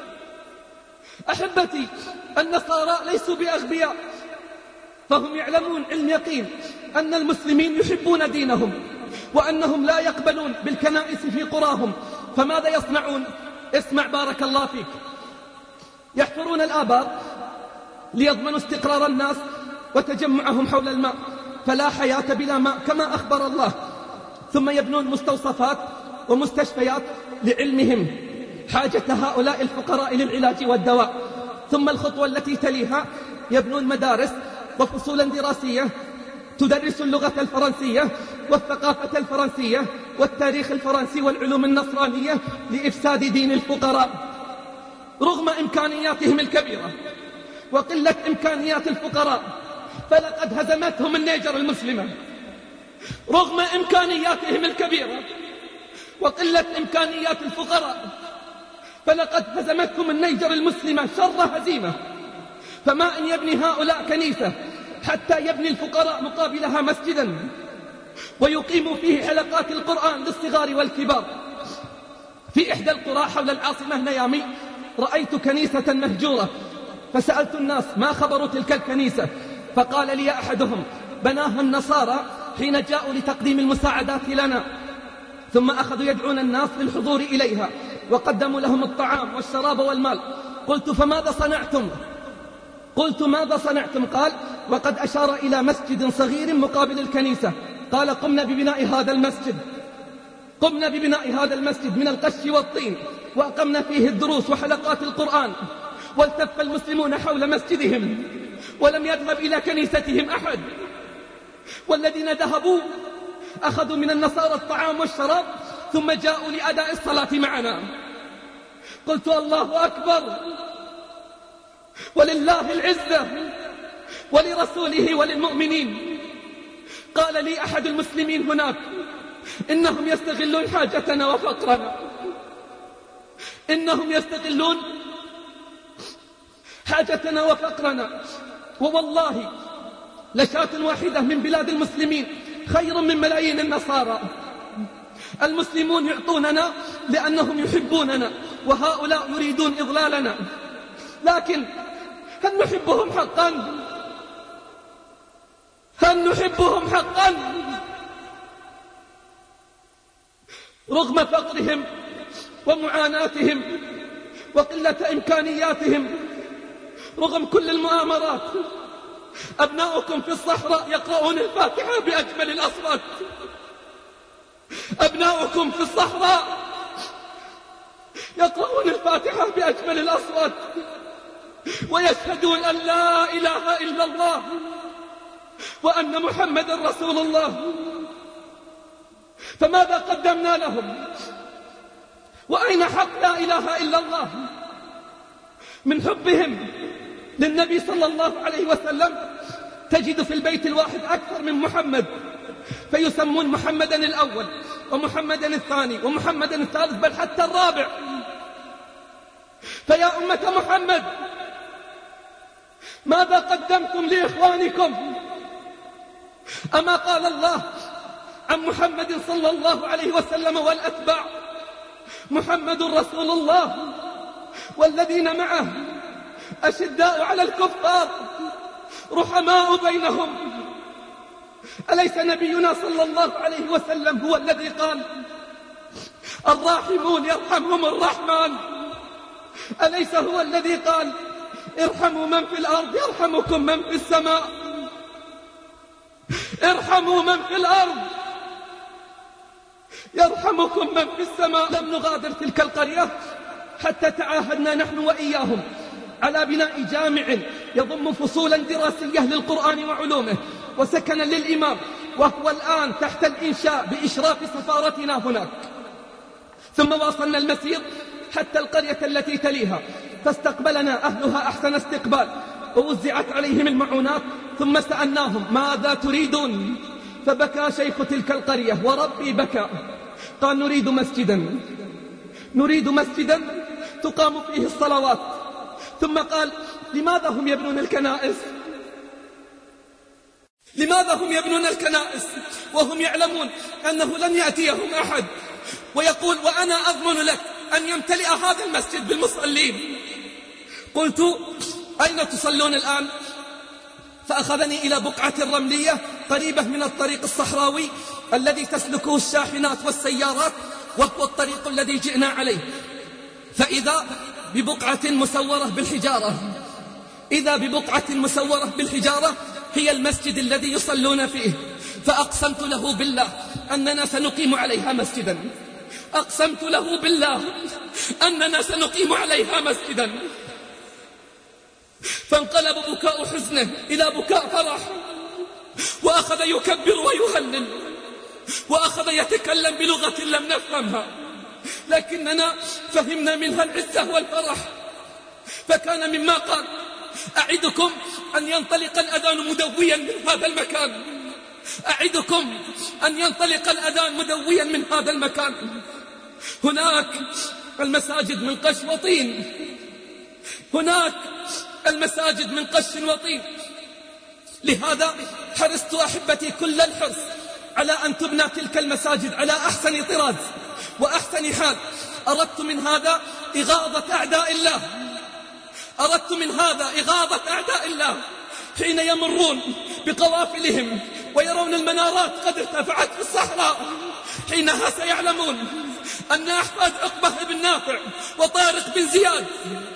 أحبتي، النصارى ليسوا بأغبياء، فهم يعلمون علم يقين أن المسلمين يحبون دينهم وأنهم لا يقبلون بالكنائس في قراهم. فماذا يصنعون؟ اسمع بارك الله فيك. يحفرون الآبار ليضمنوا استقرار الناس وتجمعهم حول الماء، فلا حياة بلا ماء كما أخبر الله. ثم يبنون مستوصفات ومستشفيات لعلمهم حاجة هؤلاء الفقراء للعلاج والدواء. ثم الخطوة التي تليها يبنون مدارس وفصولا دراسية تدرس اللغة الفرنسية والثقافة الفرنسية والتاريخ الفرنسي والعلوم النصرانية لإفساد دين الفقراء. رغم إمكانياتهم الكبيرة وقلة إمكانيات الفقراء فلقد هزمتهم النيجر المسلمة. رغم إمكانياتهم الكبيرة وقلة إمكانيات الفقراء فلقد هزمتهم النيجر المسلمة شر هزيمة. فما أن يبني هؤلاء كنيسة حتى يبني الفقراء مقابلها مسجدا ويقيم فيه حلقات القرآن للصغار والكبار. في إحدى القرى حول العاصمة نيامي رأيت كنيسة مهجورة، فسألت الناس ما خبر تلك الكنيسة، فقال لي أحدهم: بناها النصارى حين جاءوا لتقديم المساعدات لنا، ثم أخذوا يدعون الناس للحضور إليها وقدموا لهم الطعام والشراب والمال. قلت: فماذا صنعتم؟ قلت: ماذا صنعتم؟ قال: وقد أشار إلى مسجد صغير مقابل الكنيسة. قال: قمنا ببناء هذا المسجد قمنا ببناء هذا المسجد من القش والطين، وأقمنا فيه الدروس وحلقات القرآن، والتف المسلمون حول مسجدهم ولم يذهب إلى كنيستهم أحد. والذين ذهبوا أخذوا من النصارى الطعام والشراب ثم جاءوا لأداء الصلاة معنا. قلت: الله أكبر، ولله العزة ولرسوله وللمؤمنين. قال لي أحد المسلمين هناك: إنهم يستغلون حاجتنا وفقرنا، إنهم يستغلون حاجتنا وفقرنا، ووالله لشاة واحدة من بلاد المسلمين خير من ملايين النصارى. المسلمون يعطوننا لأنهم يحبوننا، وهؤلاء يريدون إضلالنا. لكن هل نحبهم حقا؟ هل نحبهم حقا؟ رغم فقرهم ومعاناتهم وقلة إمكانياتهم رغم كل المؤامرات أبناؤكم في الصحراء يقرؤون الفاتحة بأجمل الأصوات. أبناؤكم في الصحراء يقرؤون الفاتحة بأجمل الأصوات ويشهدون أن لا إله إلا الله وأن محمد رسول الله. فماذا قدمنا لهم؟ وأين حق لا إله إلا الله؟ من حبهم للنبي صلى الله عليه وسلم تجد في البيت الواحد أكثر من محمد، فيسمون محمدا الأول ومحمدا الثاني ومحمدا الثالث بل حتى الرابع. فيا أمة محمد ماذا قدمتم لإخوانكم؟ أما قال الله عن محمد صلى الله عليه وسلم والأتباع محمد رسول الله والذين معه أشداء على الكفار رحماء بينهم. أليس نبينا صلى الله عليه وسلم هو الذي قال الراحمون يرحمهم الرحمن؟ أليس هو الذي قال ارحموا من في الأرض يرحمكم من في السماء؟ ارحموا من في الأرض يرحمكم من في السماء. لم نغادر تلك القرية حتى تعاهدنا نحن وإياهم على بناء جامع يضم فصولا دراسية للقرآن وعلومه وسكنا للإمام، وهو الآن تحت الإنشاء بإشراف سفارتنا هناك. ثم واصلنا المسير حتى القرية التي تليها فاستقبلنا أهلها أحسن استقبال ووزعت عليهم المعونات. ثم سألناهم ماذا تريدون؟ فبكى شيخ تلك القرية وربي بكى، قال نريد مسجدا، نريد مسجدا تقام فيه الصلوات. ثم قال لماذا هم يبنون الكنائس؟ لماذا هم يبنون الكنائس وهم يعلمون أنه لن يأتيهم أحد ويقول وأنا أضمن لك أن يمتلئ هذا المسجد بالمصلين؟ قلت أين تصلون الآن؟ فأخذني إلى بقعة رملية قريبة من الطريق الصحراوي الذي تسلكه الشاحنات والسيارات، وهو الطريق الذي جئنا عليه. فإذا ببقعة مسورة بالحجارة، إذا ببقعة مسورة بالحجارة هي المسجد الذي يصلون فيه. فأقسمت له بالله أننا سنقيم عليها مسجدا، أقسمت له بالله أننا سنقيم عليها مسجدا. فانقلب بكاء حزنه إلى بكاء فرح، وأخذ يكبر ويهلل، وأخذ يتكلم بلغة لم نفهمها لكننا فهمنا منها العزة والفرح. فكان مما قال أعدكم أن ينطلق الأذان مدويا من هذا المكان، أعدكم أن ينطلق الأذان مدويا من هذا المكان. هناك المساجد من قش وطين، هناك المساجد من قش وطين. لهذا حرصت أحبتي كل الحرص على أن تبنى تلك المساجد على أحسن طراز وأحسن حال. أردت من هذا إغاظة أعداء الله، أردت من هذا إغاظة أعداء الله حين يمرون بقوافلهم ويرون المنارات قد ارتفعت في الصحراء، حينها سيعلمون أن أحفاد عقبة بن نافع وطارق بن زياد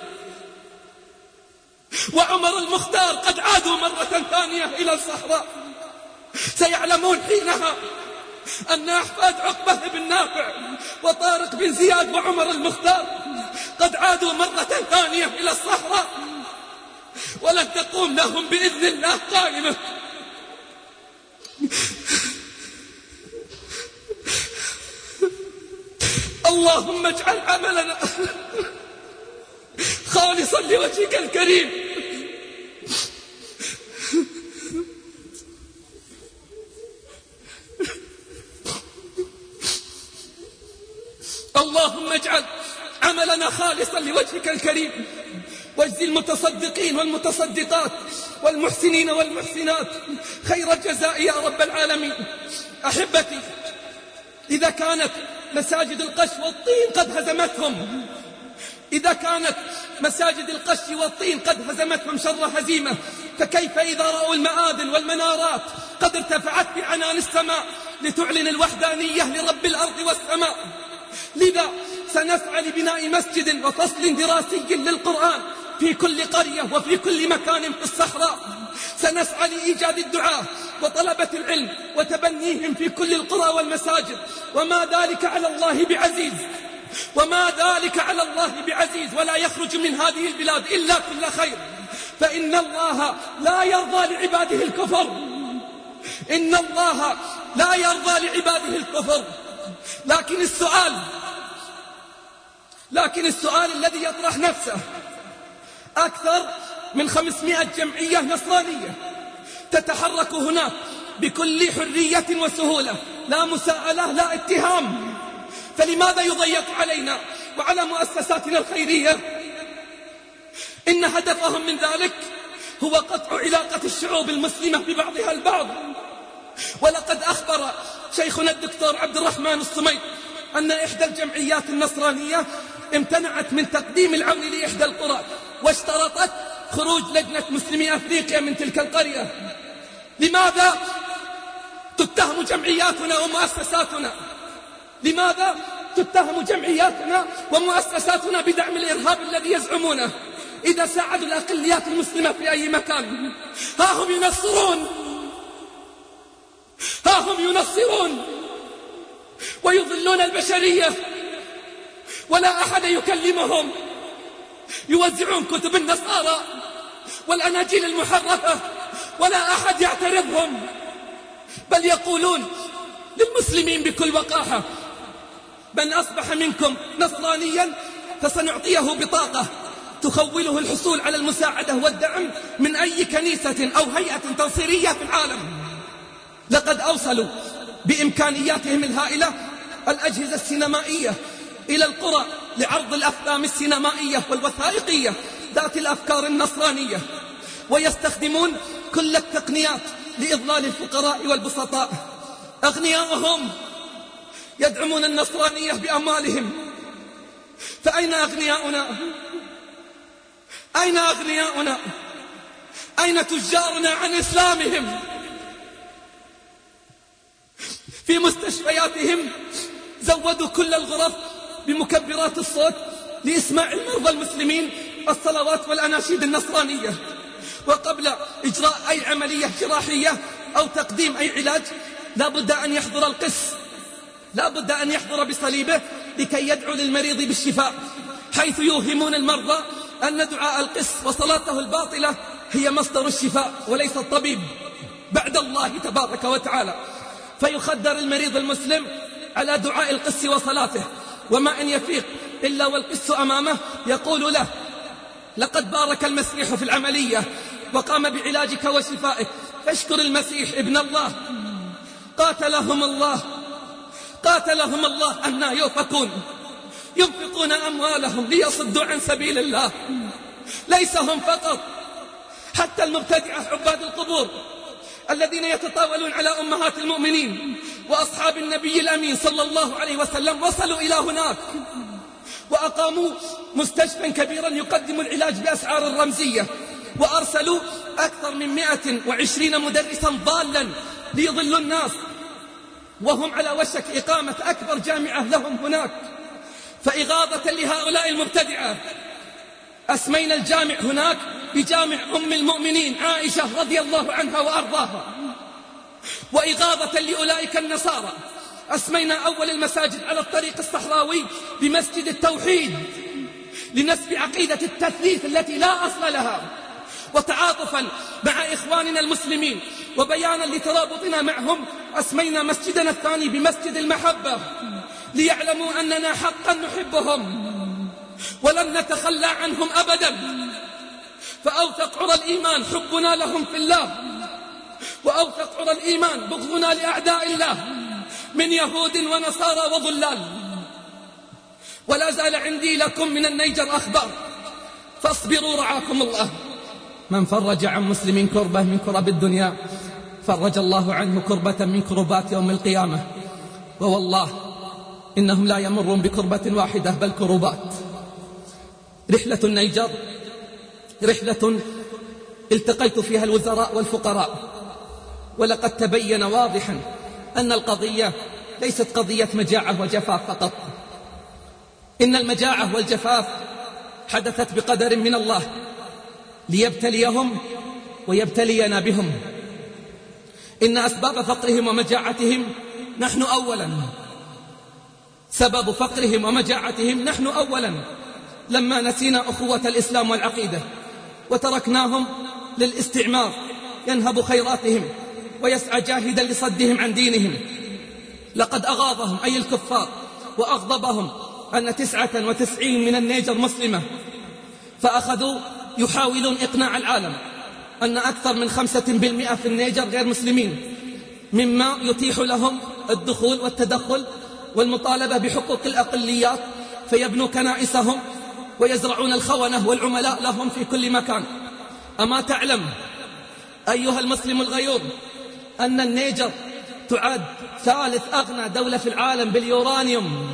وعمر المختار قد عادوا مرة ثانية إلى الصحراء. سيعلمون حينها أن أحفاد عقبة بن نافع وطارق بن زياد وعمر المختار قد عادوا مرة ثانية إلى الصحراء، ولن تقوم لهم بإذن الله قائمة. اللهم اجعل عملنا خالصا لوجهك الكريم. اللهم اجعل عملنا خالصا لوجهك الكريم، واجزي المتصدقين والمتصدقات والمحسنين والمحسنات خير الجزاء يا رب العالمين. أحبتي، إذا كانت مساجد القش والطين قد هزمتهم، إذا كانت مساجد القش والطين قد هزمتهم شر هزيمة، فكيف إذا رأوا المآذن والمنارات قد ارتفعت بعنان السماء لتعلن الوحدانية لرب الأرض والسماء؟ لذا سنسعى لبناء مسجد وفصل دراسي للقرآن في كل قرية وفي كل مكان في الصحراء. سنسعى لإيجاد الدعاة وطلبة العلم وتبنيهم في كل القرى والمساجد، وما ذلك على الله بعزيز، وما ذلك على الله بعزيز. ولا يخرج من هذه البلاد إلا كل خير، فإن الله لا يرضى لعباده الكفر، إن الله لا يرضى لعباده الكفر. لكن السؤال لكن السؤال الذي يطرح نفسه، أكثر من خمسمائة جمعية نصرانية تتحرك هناك بكل حرية وسهولة، لا مساءلة لا اتهام، فلماذا يضيق علينا وعلى مؤسساتنا الخيرية؟ إن هدفهم من ذلك هو قطع علاقة الشعوب المسلمة ببعضها البعض. ولقد أخبر شيخنا الدكتور عبد الرحمن الصميد أن إحدى الجمعيات النصرانية امتنعت من تقديم العون لإحدى القرى، واشترطت خروج لجنة مسلمي أفريقيا من تلك القرية. لماذا تتهم جمعياتنا ومؤسساتنا؟ لماذا تتهم جمعياتنا ومؤسساتنا بدعم الإرهاب الذي يزعمونه إذا ساعدوا الأقليات المسلمة في أي مكان؟ ها هم ينصرون ها هم ينصرون ويضلون البشرية، ولا أحد يكلمهم. يوزعون كتب النصارى والأناجيل المحرفة ولا أحد يعترضهم، بل يقولون للمسلمين بكل وقاحة: من أصبح منكم نصرانيا فسنعطيه بطاقة تخوله الحصول على المساعدة والدعم من أي كنيسة أو هيئة تنصيرية في العالم. لقد أوصلوا بإمكانياتهم الهائلة الأجهزة السينمائية إلى القرى لعرض الأفلام السينمائية والوثائقية ذات الأفكار النصرانية، ويستخدمون كل التقنيات لإضلال الفقراء والبسطاء. أغنياءهم يدعمون النصرانية بأموالهم، فأين أغنياؤنا؟ أين أغنياؤنا؟ أين تجارنا عن إسلامهم؟ في مستشفياتهم زودوا كل الغرف بمكبرات الصوت لإسماع المرضى المسلمين الصلوات والأناشيد النصرانية. وقبل إجراء أي عملية جراحية أو تقديم أي علاج لا بد أن يحضر القس، لا بد أن يحضر بصليبه لكي يدعو للمريض بالشفاء، حيث يوهمون المرضى أن دعاء القس وصلاته الباطلة هي مصدر الشفاء وليس الطبيب بعد الله تبارك وتعالى. فيخدر المريض المسلم على دعاء القس وصلاته، وما أن يفيق إلا والقس أمامه يقول له: لقد بارك المسيح في العملية وقام بعلاجك وشفائك، فاشكر المسيح ابن الله. قاتلهم الله قاتلهم الله أن يوفكون، ينفقون أموالهم ليصدوا عن سبيل الله. ليس هم فقط، حتى المبتدعة عباد القبور الذين يتطاولون على أمهات المؤمنين وأصحاب النبي الأمين صلى الله عليه وسلم وصلوا إلى هناك وأقاموا مستشفى كبيرا يقدم العلاج بأسعار رمزية، وأرسلوا أكثر من مئة وعشرين مدرسا ضالا ليضلوا الناس، وهم على وشك إقامة أكبر جامعة لهم هناك. فإغاظة لهؤلاء المبتدعة أسمينا الجامع هناك بجامع أم المؤمنين عائشة رضي الله عنها وأرضاها. وإغاظة لأولئك النصارى أسمينا أول المساجد على الطريق الصحراوي بمسجد التوحيد لنسب عقيدة التثليث التي لا أصل لها. وتعاطفا مع إخواننا المسلمين وبيانا لترابطنا معهم أسمينا مسجدنا الثاني بمسجد المحبة، ليعلموا أننا حقا نحبهم ولن نتخلى عنهم أبدا. فأوثق عرى الإيمان حبنا لهم في الله، وأوثق عرى الإيمان بغضنا لأعداء الله من يهود ونصارى وضلال. ولا زال عندي لكم من النيجر أخبار، فاصبروا رعاكم الله. من فرج عن مسلم كربة من كرب الدنيا فرج الله عنه كربة من كربات يوم القيامة. ووالله إنهم لا يمرون بكربة واحدة بل كربات. رحلة النيجر رحلة التقيت فيها الوزراء والفقراء، ولقد تبين واضحا أن القضية ليست قضية مجاعة وجفاف فقط، إن المجاعة والجفاف حدثت بقدر من الله ليبتليهم ويبتلينا بهم. إن أسباب فقرهم ومجاعتهم نحن أولا، سبب فقرهم ومجاعتهم نحن أولا، لما نسينا أخوة الإسلام والعقيدة وتركناهم للاستعمار ينهب خيراتهم ويسعى جاهدا لصدهم عن دينهم. لقد أغاظهم أي الكفار وأغضبهم أن تسعة وتسعين من النيجر مسلمة، فأخذوا يحاولون إقناع العالم أن أكثر من خمسة بالمئة في النيجر غير مسلمين، مما يتيح لهم الدخول والتدخل والمطالبة بحقوق الأقليات، فيبنوا كنائسهم ويزرعون الخونة والعملاء لهم في كل مكان. أما تعلم أيها المسلم الغيور أن النيجر تعد ثالث أغنى دولة في العالم باليورانيوم؟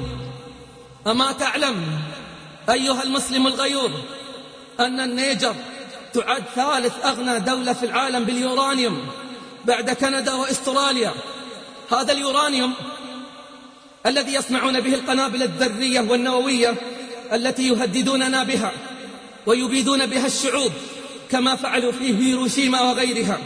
أما تعلم أيها المسلم الغيور أن النيجر تعد ثالث أغنى دولة في العالم باليورانيوم بعد كندا وأستراليا؟ هذا اليورانيوم الذي يصنعون به القنابل الذرية والنووية التي يهددوننا بها ويبيدون بها الشعوب كما فعلوا في هيروشيما وغيرها.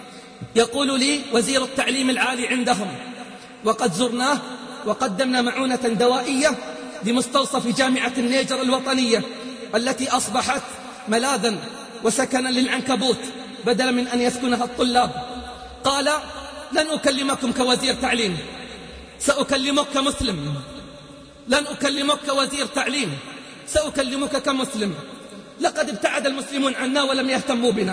يقول لي وزير التعليم العالي عندهم، وقد زرناه وقدمنا معونة دوائية لمستوصف جامعة النيجر الوطنية التي أصبحت ملاذا وسكنا للعنكبوت بدلا من أن يسكنها الطلاب. قال: لن أكلمكم كوزير تعليم، سأكلمك كمسلم. لن أكلمك كوزير تعليم، سأكلمك كمسلم. لقد ابتعد المسلمون عنا ولم يهتموا بنا،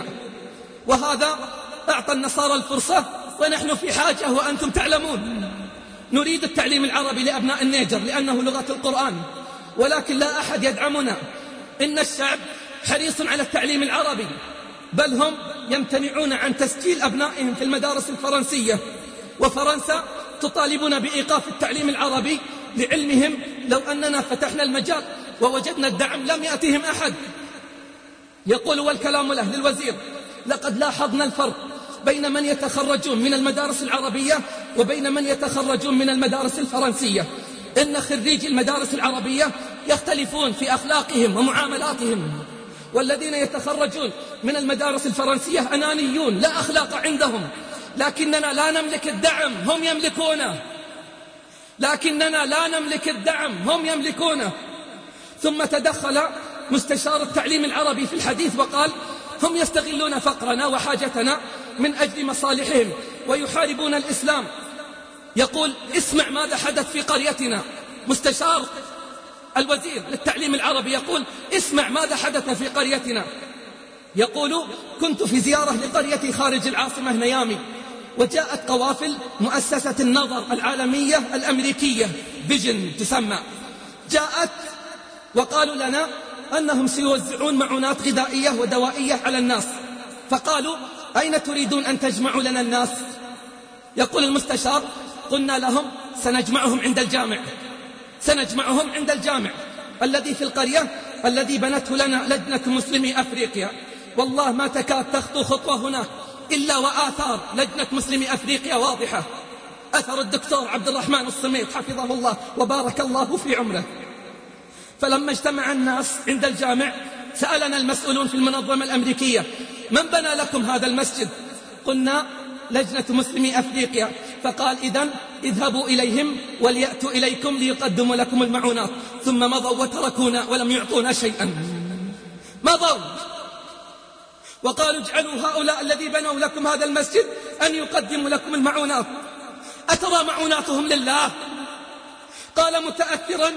وهذا أعطى النصارى الفرصة ونحن في حاجة وأنتم تعلمون. نريد التعليم العربي لأبناء النيجر لأنه لغة القرآن، ولكن لا أحد يدعمنا. إن الشعب حريص على التعليم العربي، بل هم يمتنعون عن تسجيل أبنائهم في المدارس الفرنسية، وفرنسا تطالبنا بإيقاف التعليم العربي لعلمهم لو أننا فتحنا المجال ووجدنا الدعم لم يأتهم أحد. يقول والكلام له للوزير: لقد لاحظنا الفرق بين من يتخرجون من المدارس العربية وبين من يتخرجون من المدارس الفرنسية. إن خريجي المدارس العربية يختلفون في أخلاقهم ومعاملاتهم، والذين يتخرجون من المدارس الفرنسية أنانيون لا أخلاق عندهم. لكننا لا نملك الدعم، هم يملكونه. لكننا لا نملك الدعم، هم يملكونه. ثم تدخل مستشار التعليم العربي في الحديث وقال: هم يستغلون فقرنا وحاجتنا من أجل مصالحهم ويحاربون الإسلام. يقول: اسمع ماذا حدث في قريتنا. مستشار الوزير للتعليم العربي يقول: اسمع ماذا حدث في قريتنا. يقول: كنت في زيارة لقريتي خارج العاصمة نيامي، وجاءت قوافل مؤسسة النظر العالمية الأمريكية فيجن تسمى، جاءت وقالوا لنا أنهم سيوزعون معونات غذائية ودوائية على الناس، فقالوا: أين تريدون أن تجمعوا لنا الناس؟ يقول المستشار: قلنا لهم سنجمعهم عند الجامع، سنجمعهم عند الجامع الذي في القرية الذي بنته لنا لجنة مسلمي أفريقيا. والله ما تكاد تخطو خطوة هناك إلا وآثار لجنة مسلمي أفريقيا واضحة، أثر الدكتور عبد الرحمن الصميت حفظه الله وبارك الله في عمره. فلما اجتمع الناس عند الجامع سألنا المسؤولون في المنظمة الأمريكية: من بنى لكم هذا المسجد؟ قلنا: لجنة مسلمي أفريقيا. فقال: إذن اذهبوا إليهم وليأتوا إليكم ليقدموا لكم المعونات. ثم مضوا وتركونا ولم يعطونا شيئا. مضوا وقالوا: اجعلوا هؤلاء الذي بنوا لكم هذا المسجد أن يقدموا لكم المعونات. أترى معوناتهم لله؟ قال متأثرا: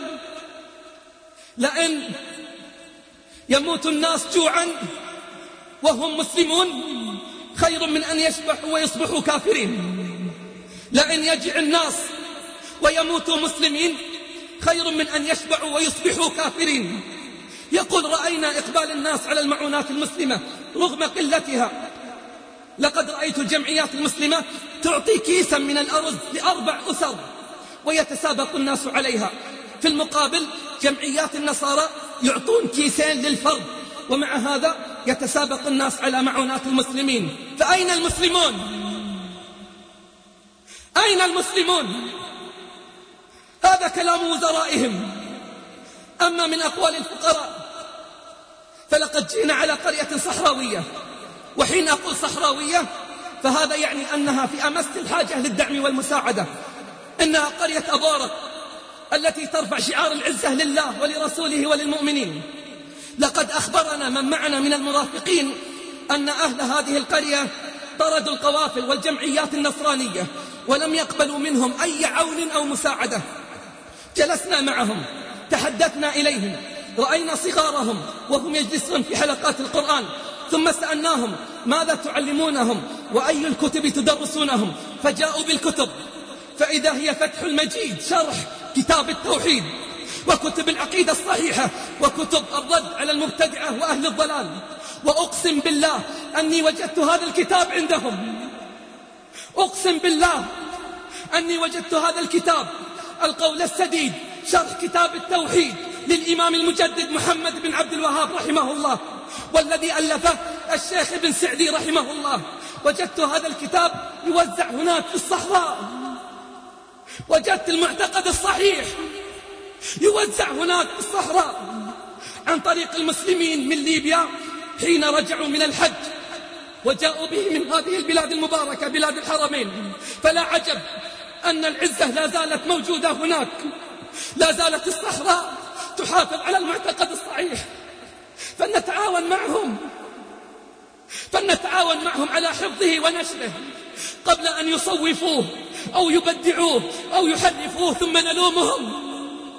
لئن يموت الناس جوعا وهم مسلمون خير من أن يشبحوا ويصبحوا كافرين. لئن يجع الناس ويموتوا مسلمين خير من أن يشبعوا ويصبحوا كافرين. يقول: رأينا إقبال الناس على المعونات المسلمة رغم قلتها. لقد رأيت الجمعيات المسلمة تعطي كيسا من الأرز لأربع أسر ويتسابق الناس عليها، في المقابل جمعيات النصارى يعطون كيسين للفرد، ومع هذا يتسابق الناس على معونات المسلمين. فأين المسلمون؟ أين المسلمون؟ هذا كلام وزرائهم. أما من أقوال الفقراء فلقد جئنا على قرية صحراوية، وحين أقول صحراوية فهذا يعني أنها في أمس الحاجة للدعم والمساعدة. إنها قرية أبارة التي ترفع شعار العزة لله ولرسوله وللمؤمنين. لقد أخبرنا من معنا من المرافقين أن أهل هذه القرية طردوا القوافل والجمعيات النصرانية ولم يقبلوا منهم أي عون أو مساعدة. جلسنا معهم، تحدثنا إليهم، رأينا صغارهم وهم يجلسون في حلقات القرآن، ثم سألناهم ماذا تعلمونهم وأي الكتب تدرسونهم، فجاءوا بالكتب، فإذا هي فتح المجيد شرح كتاب التوحيد، وكتب العقيدة الصحيحة، وكتب الرد على المبتدعة وأهل الضلال. وأقسم بالله أني وجدت هذا الكتاب عندهم، أقسم بالله أني وجدت هذا الكتاب، القول السديد، شرح كتاب التوحيد للإمام المجدد محمد بن عبد الوهاب رحمه الله، والذي ألفه الشيخ ابن سعدي رحمه الله. وجدت هذا الكتاب يوزع هناك في الصحراء، وجدت المعتقد الصحيح يوزع هناك في الصحراء عن طريق المسلمين من ليبيا حين رجعوا من الحج وجاءوا به من هذه البلاد المباركة بلاد الحرمين. فلا عجب أن العزة لا زالت موجودة هناك، لا زالت الصحراء تحافظ على المعتقد الصحيح. فلنتعاون معهم فلنتعاون معهم على حفظه ونشره قبل أن يصوفوه أو يبدعوه أو يحرفوه ثم نلومهم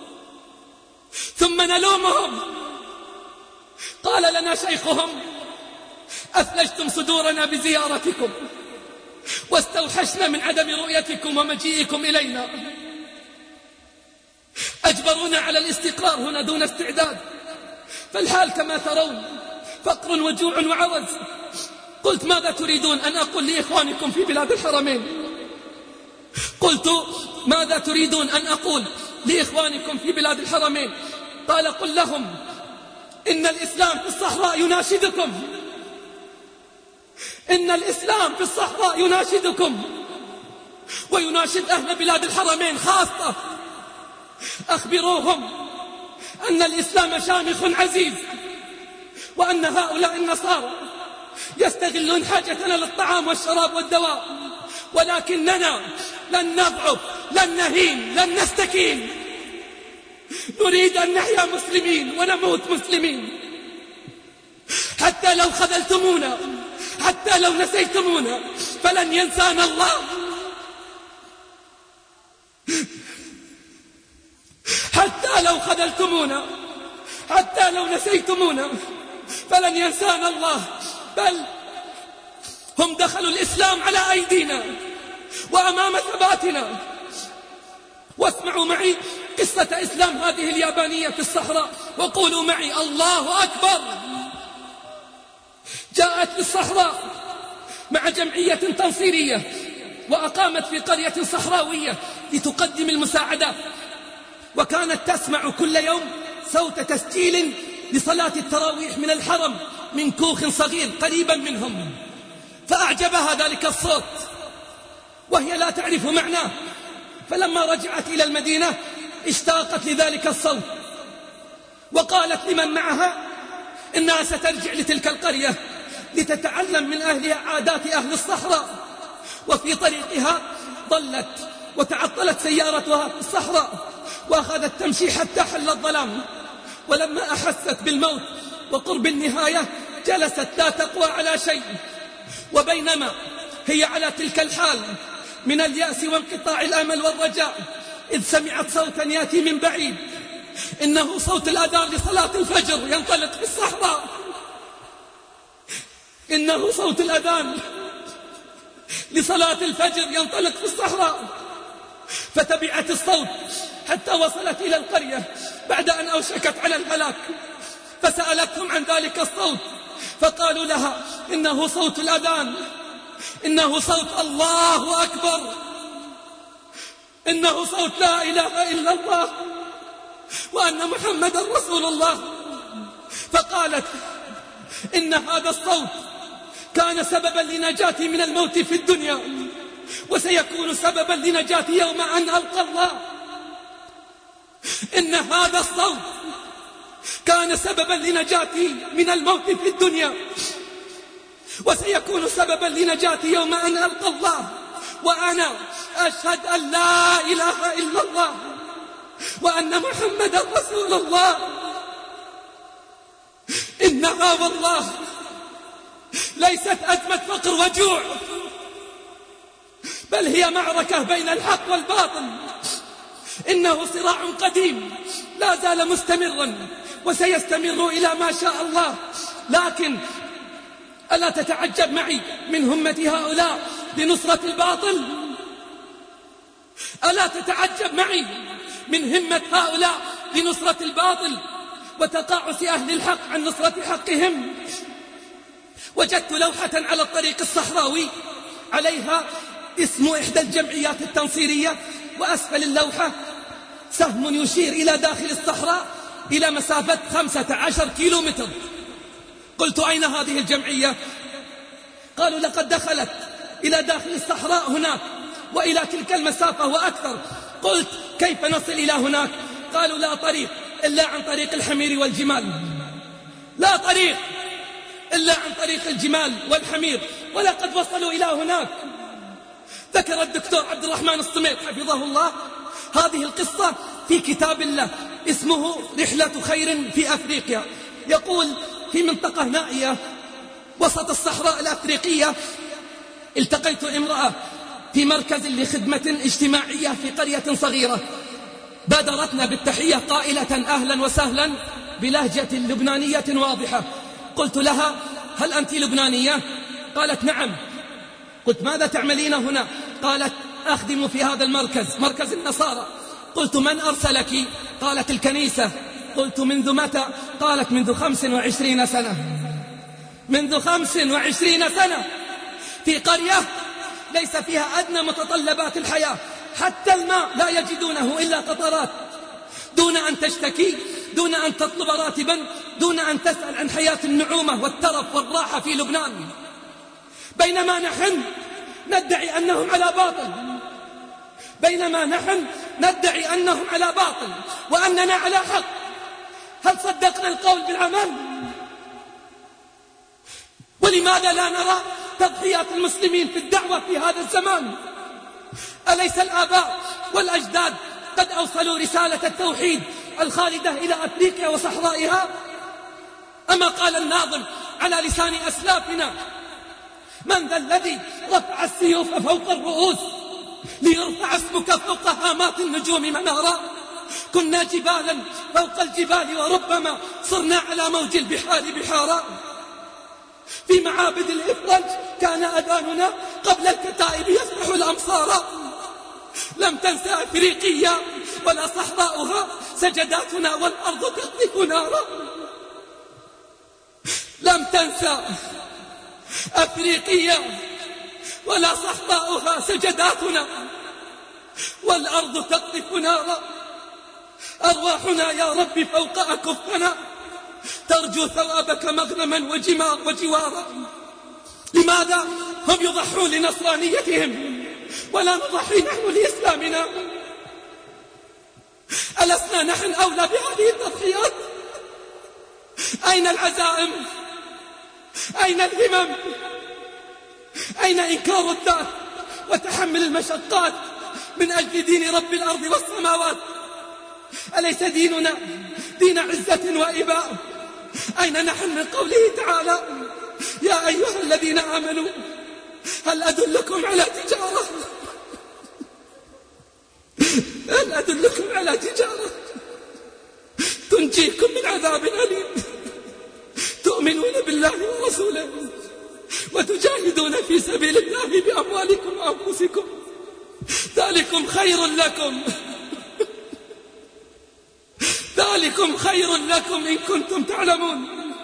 ثم نلومهم. قال لنا شيخهم: أثلجتم صدورنا بزيارتكم واستوحشنا من عدم رؤيتكم ومجيئكم إلينا، أجبرونا على الاستقرار هنا دون استعداد، فالحال كما ترون فقر وجوع وعوز. قلت: ماذا تريدون أن أقول لإخوانكم في بلاد الحرمين؟ قلت: ماذا تريدون أن أقول لإخوانكم في بلاد الحرمين؟ قال: قل لهم إن الإسلام في الصحراء يناشدكم، إن الإسلام في الصحراء يناشدكم ويناشد أهل بلاد الحرمين خاصة. أخبروهم أن الإسلام شامخ عزيز، وأن هؤلاء النصارى يستغلون حاجتنا للطعام والشراب والدواء، ولكننا لن نضعف، لن نهين، لن نستكين. نريد أن نحيا مسلمين ونموت مسلمين، حتى لو خذلتمونا، حتى لو نسيتمونا فلن ينسانا الله، حتى لو خذلتمونا، حتى لو نسيتمونا فلن ينسانا الله. بل هم دخلوا الإسلام على أيدينا وأمام ثباتنا. واسمعوا معي قصة إسلام هذه اليابانية في الصحراء، وقولوا معي: الله أكبر. جاءت للصحراء مع جمعية تنصيرية وأقامت في قرية صحراوية لتقدم المساعدات، وكانت تسمع كل يوم صوت تسجيل لصلاة التراويح من الحرم من كوخ صغير قريبا منهم، فأعجبها ذلك الصوت وهي لا تعرف معناه. فلما رجعت إلى المدينة اشتاقت لذلك الصوت، وقالت لمن معها إنها سترجع لتلك القرية لتتعلم من أهلها عادات أهل الصحراء. وفي طريقها ضلت وتعطلت سيارتها في الصحراء، وأخذت تمشي حتى حل الظلام. ولما أحست بالموت وقرب النهاية جلست لا تقوى على شيء. وبينما هي على تلك الحال من اليأس وانقطاع الأمل والرجاء، إذ سمعت صوتا يأتي من بعيد، إنه صوت الأذان لصلاة الفجر ينطلق في الصحراء، إنه صوت الأذان لصلاة الفجر ينطلق في الصحراء. فتبعت الصوت حتى وصلت إلى القرية بعد أن أوشكت على الهلاك، فسألتهم عن ذلك الصوت، فقالوا لها: إنه صوت الأذان، إنه صوت الله أكبر، إنه صوت لا إله إلا الله وأن محمد رسول الله. فقالت: إن هذا الصوت كان سببا لنجاتي من الموت في الدنيا، وسيكون سببا لنجاتي يوم أن ألقى الله. إن هذا الصوت كان سببا لنجاتي من الموت في الدنيا، وسيكون سببا لنجاتي يوم أن ألقى الله وأنا أشهد أن لا إله إلا الله وأن محمدا رسول الله. إنها والله ليست أزمة فقر وجوع، بل هي معركة بين الحق والباطل. إنه صراع قديم لا زال مستمرا وسيستمر إلى ما شاء الله. لكن ألا تتعجب معي من همة هؤلاء لنصرة الباطل؟ ألا تتعجب معي من همة هؤلاء لنصرة الباطل وتقاعس أهل الحق عن نصرة حقهم؟ وجدت لوحة على الطريق الصحراوي عليها اسم إحدى الجمعيات التنصيرية، وأسفل اللوحة سهم يشير إلى داخل الصحراء إلى مسافة خمسة عشر كيلو متر. قلت أين هذه الجمعية؟ قالوا لقد دخلت إلى داخل الصحراء هناك وإلى تلك المسافة وأكثر. قلت كيف نصل إلى هناك؟ قالوا لا طريق إلا عن طريق الحمير والجمال، لا طريق إلا عن طريق الجمال والحمير، ولقد وصلوا إلى هناك. ذكر الدكتور عبد الرحمن الصميت حفظه الله هذه القصة في كتاب له اسمه رحلة خير في أفريقيا. يقول في منطقة نائية وسط الصحراء الأفريقية التقيت امرأة في مركز لخدمة اجتماعية في قرية صغيرة، بادرتنا بالتحية قائلة أهلا وسهلا بلهجة لبنانية واضحة. قلت لها هل أنت لبنانية؟ قالت نعم. قلت ماذا تعملين هنا؟ قالت أخدم في هذا المركز، مركز النصارى. قلت من أرسلك؟ قالت الكنيسة. قلت منذ متى؟ قالت منذ خمس وعشرين سنة. منذ خمس وعشرين سنة في قرية ليس فيها أدنى متطلبات الحياة، حتى الماء لا يجدونه إلا قطرات، دون أن تشتكي، دون أن تطلب راتبا، دون أن تسأل عن حياة النعومة والترف والراحة في لبنان. بينما نحن ندعي أنهم على باطل، بينما نحن ندعي أنهم على باطل وأننا على حق. هل صدقنا القول بالعمل؟ ولماذا لا نرى تضحيات المسلمين في الدعوة في هذا الزمان؟ أليس الآباء والأجداد قد أوصلوا رسالة التوحيد الخالدة إلى أفريقيا وصحرائها؟ أما قال الناظم على لسان أسلافنا من ذا الذي رفع السيوف فوق الرؤوس ليرفع اسمك فوق هامات النجوم منارا؟ كنا جبالا فوق الجبال وربما صرنا على موج البحار بحارا. في معابد الإفراج كان أذاننا قبل الكتائب يفتح الأمصار. لم تنسى أفريقيا ولا صحراؤها سجداتنا والأرض تقذف نارا. لم تنسى أفريقيا ولا صحراؤها سجداتنا والأرض تقذف نارا. أرواحنا يا رب فوق أكفنا ترجو ثوابك مغنما وجمار وجوارا. لماذا هم يضحون لنصرانيتهم ولا نضحي نحن لإسلامنا؟ ألسنا نحن أولى بهذه التضحيات؟ أين العزائم؟ أين الهمم؟ أين إنكار الذات وتحمل المشقات من أجل دين رب الأرض والسماوات؟ أليس ديننا دين عزة وإباء؟ أين نحن من قوله تعالى يا أيها الذين آمنوا هل أدلكم على تجارة هل أدلكم على تجارة تنجيكم من عذاب أليم تؤمنون بالله ورسوله وتجاهدون في سبيل الله بأموالكم وأنفسكم ذلكم خير لكم ذلكم خير لكم إن كنتم تعلمون.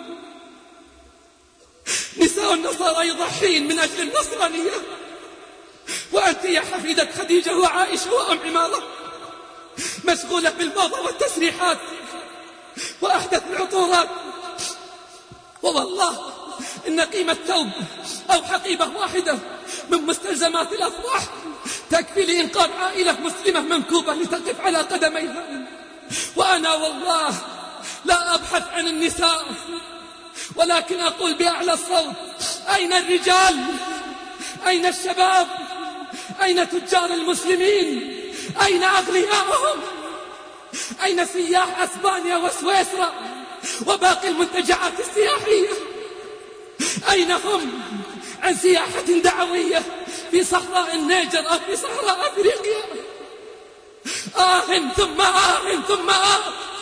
نساء النصارى يضحين من أجل النصرانية، وأنت يا حفيدة خديجة وعائشة وأم عمارة مشغولة بالموضة والتسريحات وأحدث العطورات. ووالله إن قيمة ثوب أو حقيبة واحدة من مستلزمات الأفراح تكفي لإنقاذ عائلة مسلمة منكوبة لتقف على قدميها. وأنا والله لا أبحث عن النساء، ولكن أقول بأعلى الصوت: أين الرجال؟ أين الشباب؟ أين تجار المسلمين؟ أين أغنياءهم؟ أين سياح أسبانيا وسويسرا وباقي المنتجعات السياحية؟ أين هم عن سياحة دعوية في صحراء النيجر أو في صحراء أفريقيا؟ آه ثم آه ثم آه.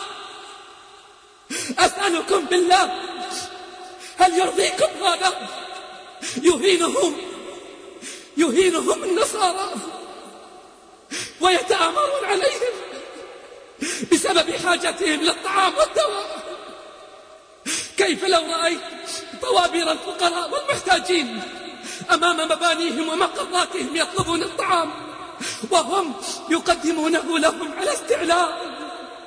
أسألكم بالله، هل يرضيكم هذا؟ يهينهم يهينهم النصارى ويتآمرون عليهم بسبب حاجتهم للطعام والدواء. كيف لو رأيت طوابير الفقراء والمحتاجين أمام مبانيهم ومقراتهم يطلبون الطعام وهم يقدمونه لهم على استعلاء؟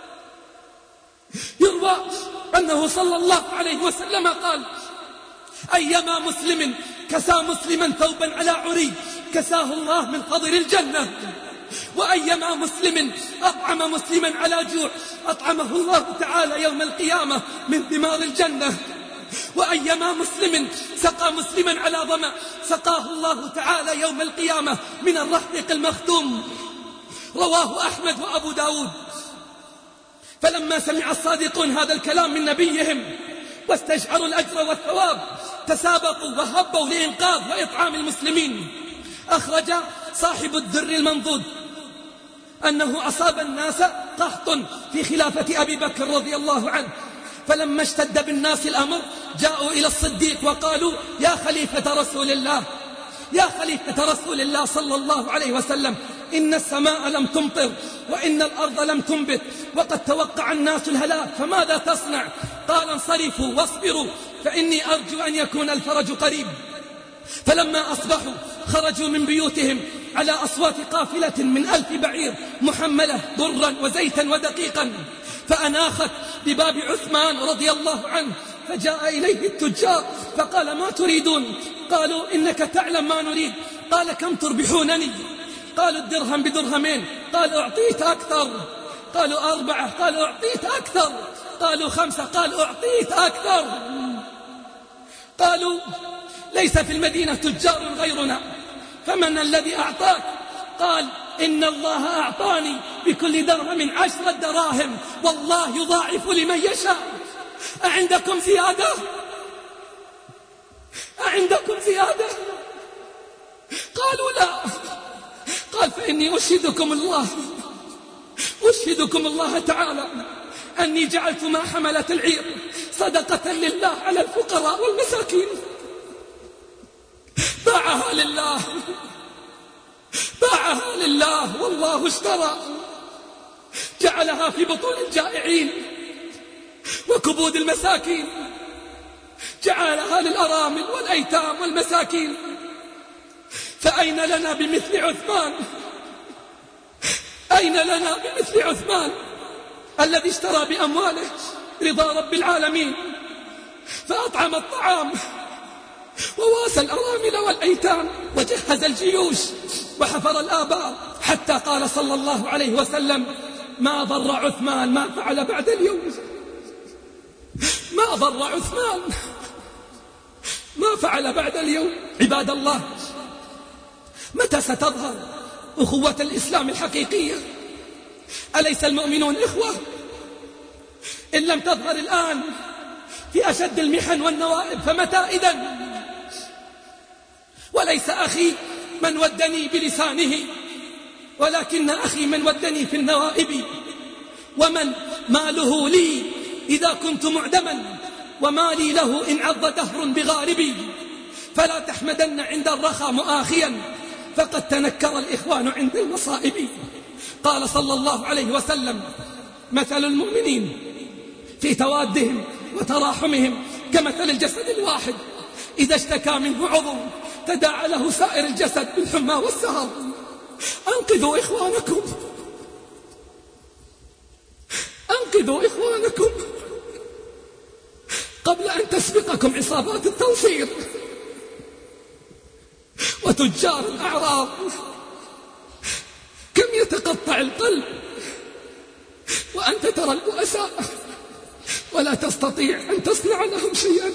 يروى أنه صلى الله عليه وسلم قال: أيما مسلم كسى مسلما ثوبا على عري كساه الله من خضر الجنة، وأيما مسلم أطعم مسلما على جوع أطعمه الله تعالى يوم القيامة من ثمار الجنة، وأيما مسلم سقى مسلما على ظمأ سقاه الله تعالى يوم القيامة من الرحيق المختوم. رواه أحمد وأبو داود. فلما سمع الصادقون هذا الكلام من نبيهم واستشعروا الأجر والثواب تسابقوا وهبوا لإنقاذ وإطعام المسلمين. أخرج صاحب الدر المنضود أنه أصاب الناس قحط في خلافة أبي بكر رضي الله عنه، فلما اشتد بالناس الأمر جاءوا إلى الصديق وقالوا: يا خليفة رسول الله يا خليفة رسول الله صلى الله عليه وسلم، إن السماء لم تمطر وإن الأرض لم تنبت وقد توقع الناس الهلاك، فماذا تصنع؟ قال: انصرفوا واصبروا فإني أرجو أن يكون الفرج قريب. فلما أصبحوا خرجوا من بيوتهم على أصوات قافلة من ألف بعير محملة برا وزيتا ودقيقا، فأناخت بباب عثمان رضي الله عنه، فجاء إليه التجار فقال: ما تريدون؟ قالوا: إنك تعلم ما نريد. قال: كم تربحونني؟ قالوا: الدرهم بدرهمين. قال: أعطيت أكثر. قالوا: أربعة. قال: أعطيت أكثر. قالوا: خمسة. قال: أعطيت أكثر. قالوا: ليس في المدينة تجار غيرنا، فمن الذي أعطاك؟ قال: إن الله أعطاني بكل درهم عشرة دراهم، والله يضاعف لمن يشاء. أعندكم زيادة؟ أعندكم زيادة؟ قالوا: لا. قال: فإني أشهدكم الله أشهدكم الله تعالى أني جعلت ما حملت العير صدقة لله على الفقراء والمساكين. باعها لله باعها لله والله اشترى، جعلها في بطون الجائعين وكبود المساكين، جعلها للأرامل والأيتام والمساكين. فأين لنا بمثل عثمان؟ أين لنا بمثل عثمان الذي اشترى بأمواله رضا رب العالمين، فأطعم الطعام وواسى الأرامل والأيتام وجهز الجيوش وحفر الآبار، حتى قال صلى الله عليه وسلم: ما ضر عثمان ما فعل بعد اليوم. ما ضر عثمان ما فعل بعد اليوم. عباد الله، متى ستظهر أخوة الإسلام الحقيقية؟ أليس المؤمنون إخوة؟ إن لم تظهر الآن في أشد المحن والنوائب فمتى إذن؟ وليس أخي من ودني بلسانه، ولكن أخي من ودني في النوائب. ومن ماله لي إذا كنت معدما، ومالي له إن عض دهر بغاربي. فلا تحمدن عند الرخى مؤاخيا، فقد تنكر الإخوان عند المصائب. قال صلى الله عليه وسلم: مثل المؤمنين في توادهم وتراحمهم كمثل الجسد الواحد إذا اشتكى منه عضو تداعى له سائر الجسد بالحمى والسهر. أنقذوا إخوانكم أنقذوا إخوانكم قبل أن تسبقكم عصابات التنصير وتجار الأعراض. كم يتقطع القلب وأنت ترى البؤساء ولا تستطيع أن تصنع لهم شيئا.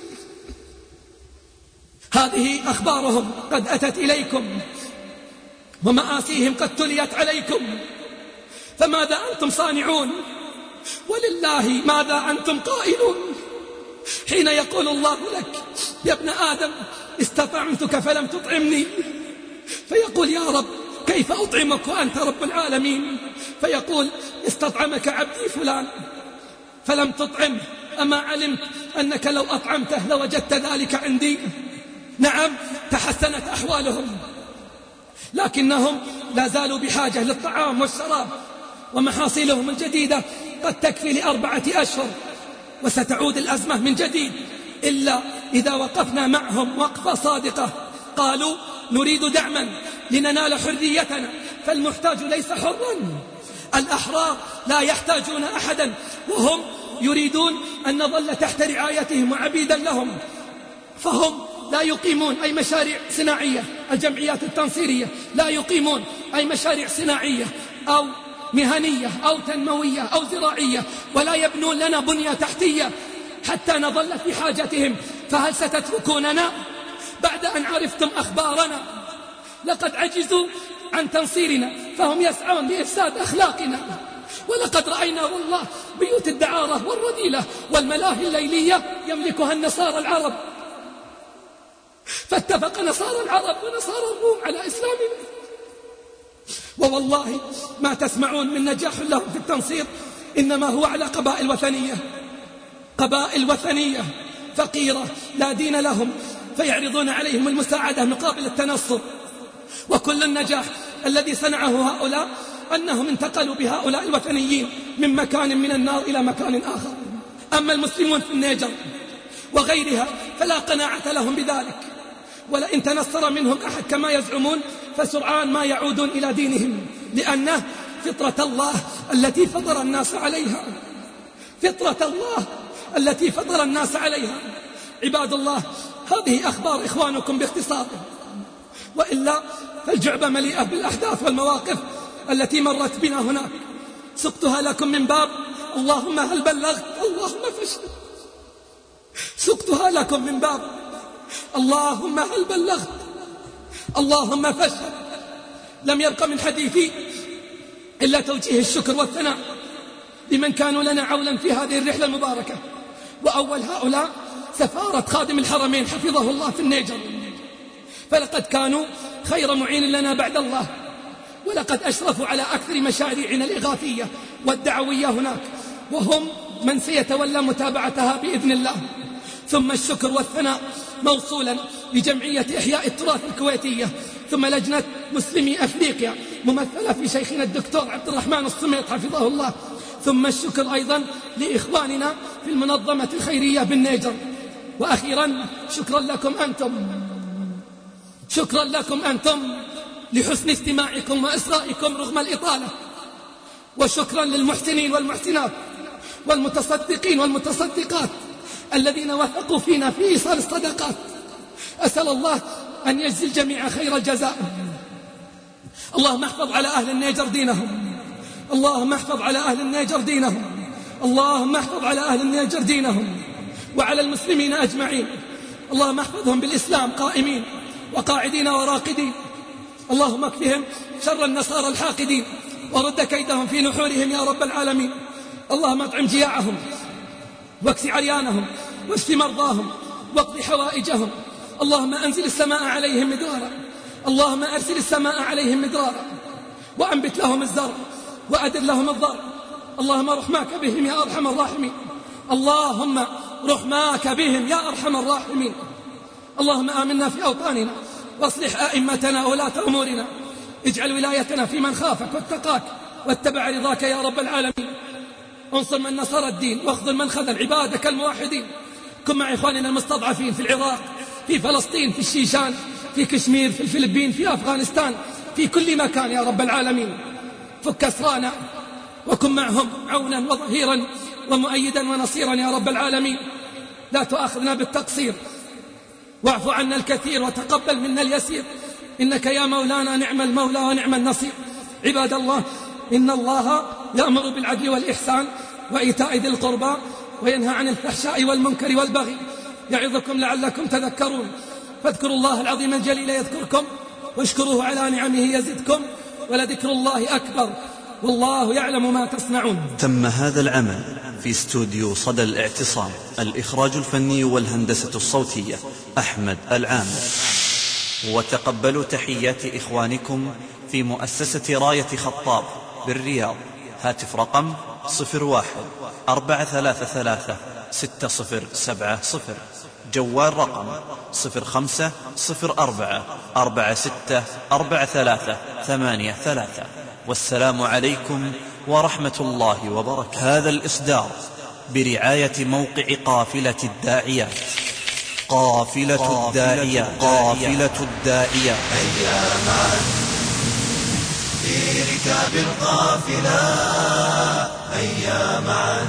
هذه أخبارهم قد أتت إليكم ومآسيهم قد تليت عليكم، فماذا أنتم صانعون؟ ولله ماذا أنتم قائلون حين يقول الله لك يا ابن آدم استطعمتك فلم تطعمني، فيقول يا رب كيف أطعمك وأنت رب العالمين؟ فيقول استطعمك عبدي فلان فلم تطعمه، أما علمت أنك لو أطعمته لوجدت ذلك عندي؟ نعم تحسنت أحوالهم، لكنهم لا زالوا بحاجة للطعام والشراب، ومحاصيلهم الجديدة قد تكفي لأربعة أشهر، وستعود الأزمة من جديد إلا إذا وقفنا معهم وقفة صادقة. قالوا نريد دعما لننال حريتنا، فالمحتاج ليس حرا، الأحرار لا يحتاجون أحدا، وهم يريدون أن نظل تحت رعايتهم وعبيدا لهم، فهم لا يقيمون أي مشاريع صناعية. الجمعيات التنصيرية لا يقيمون أي مشاريع صناعية أو مهنية أو تنموية أو زراعية، ولا يبنون لنا بنية تحتية حتى نظل في حاجتهم. فهل ستتركوننا بعد أن عرفتم أخبارنا؟ لقد عجزوا عن تنصيرنا، فهم يسعون لإفساد أخلاقنا. ولقد رأينا والله بيوت الدعارة والرذيلة والملاهي الليلية يملكها النصارى العرب، فاتفق نصارى العرب ونصارى الروم على إسلامنا، ووالله ما تسمعون من نجاح لهم في التنصير إنما هو على قبائل وثنية، قبائل وثنية فقيرة لا دين لهم، فيعرضون عليهم المساعدة مقابل التنصر. وكل النجاح الذي صنعه هؤلاء أنهم انتقلوا بهؤلاء الوثنيين من مكان من النار إلى مكان آخر. أما المسلمون في النيجر وغيرها فلا قناعة لهم بذلك، ولئن تنصر منهم أحد كما يزعمون فسرعان ما يعودون إلى دينهم، لأنه فطرة الله التي فطر الناس عليها، فطرة الله التي فطر الناس عليها. عباد الله، هذه أخبار إخوانكم باختصار، وإلا فالجعبة مليئة بالأحداث والمواقف التي مرت بنا هناك. سقتها لكم من باب اللهم هل بلغت اللهم فاشهد، سقتها لكم من باب اللهم هل بلغت اللهم فاشهد. لم يبق من حديثي إلا توجيه الشكر والثناء لمن كانوا لنا عونا في هذه الرحلة المباركة، وأول هؤلاء سفارة خادم الحرمين حفظه الله في النيجر، فلقد كانوا خير معين لنا بعد الله، ولقد أشرفوا على أكثر مشاريعنا الإغاثية والدعوية هناك، وهم من سيتولى متابعتها بإذن الله. ثم الشكر والثناء موصولا لجمعية إحياء التراث الكويتية، ثم لجنة مسلمي أفريقيا ممثلة في شيخنا الدكتور عبد الرحمن الصميط حفظه الله، ثم الشكر أيضا لإخواننا في المنظمة الخيرية بالنيجر. وأخيرا شكرا لكم أنتم، شكرا لكم أنتم لحسن استماعكم وإصغائكم رغم الإطالة، وشكرا للمحسنين والمحسنات والمتصدقين والمتصدقات الذين وثقوا فينا في إيصال الصدقات. أسأل الله أن يجزي الجميع خير الجزاء. اللهم احفظ على أهل النيجر دينهم، اللهم احفظ على أهل النيجر دينهم، اللهم احفظ على أهل النيجر دينهم وعلى المسلمين أجمعين. اللهم احفظهم بالإسلام قائمين وقاعدين وراقدين. اللهم اكفهم شر النصارى الحاقدين ورد كيدهم في نحورهم يا رب العالمين. اللهم اطعم جياعهم واكس عريانهم واشف مرضاهم واقض حوائجهم. اللهم أنزل السماء عليهم مدرارا، اللهم أرسل السماء عليهم مدرارا وأنبت لهم الزرع وأدر لهم الضرع. اللهم رحماك بهم يا أرحم الراحمين، اللهم رحماك بهم يا أرحم الراحمين. اللهم آمنا في أوطاننا واصلح أئمتنا وولاة أمورنا، اجعل ولايتنا في من خافك واتقاك واتبع رضاك يا رب العالمين. انصر من نصر الدين واخذل من خذل عبادك الموحدين. كن مع إخواننا المستضعفين في العراق، في فلسطين، في الشيشان، في كشمير، في الفلبين، في أفغانستان، في كل مكان يا رب العالمين. فك أسرانا وكن معهم عونا وظهيرا ومؤيدا ونصيرا يا رب العالمين. لا تؤاخذنا بالتقصير واعف عنا الكثير وتقبل منا اليسير، إنك يا مولانا نعم المولى ونعم النصير. عباد الله، إن الله يأمر بالعدل والإحسان وإيتاء ذي القربى وينهى عن الفحشاء والمنكر والبغي يعظكم لعلكم تذكرون. فاذكروا الله العظيم الجليل يذكركم واشكروه على نعمه يزدكم ولذكر الله أكبر والله يعلم ما تصنعون. تم هذا العمل في استوديو صدى الاعتصام، الإخراج الفني والهندسة الصوتية أحمد العامر. وتقبلوا تحيات إخوانكم في مؤسسة راية خطاب بالرياض. هاتف رقم صفر واحد أربعة ثلاثة ثلاثة ستة صفر سبعة صفر، جوال رقم صفر خمسة صفر أربعة أربعة ستة أربعة ثلاثة ثمانية ثلاثة. والسلام عليكم ورحمة الله وبركاته. هذا الإصدار برعاية موقع قافلة الداعيات. قافلة الداعيات قافلة الداعيات هيا معا في ركاب القافلة، هيا معا